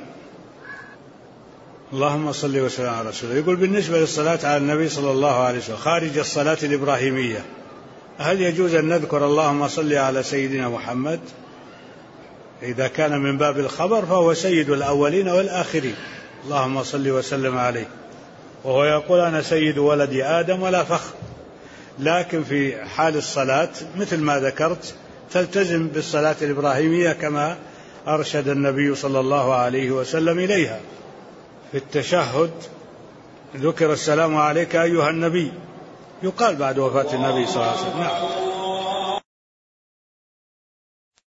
اللهم صل وسلم على رسوله. يقول بالنسبة للصلاة على النبي صلى الله عليه وسلم خارج الصلاة الإبراهيمية، هل يجوز أن نذكر اللهم صل على سيدنا محمد؟ إذا كان من باب الخبر فهو سيد الأولين والآخرين، اللهم صل وسلم عليه، وهو يقول أنا سيد ولد آدم ولا فخر. لكن في حال الصلاة مثل ما ذكرت تلتزم بالصلاة الإبراهيمية كما أرشد النبي صلى الله عليه وسلم إليها. في التشهد ذكر السلام عليك أيها النبي، يقال بعد وفاة النبي صلى الله عليه وسلم. نعم.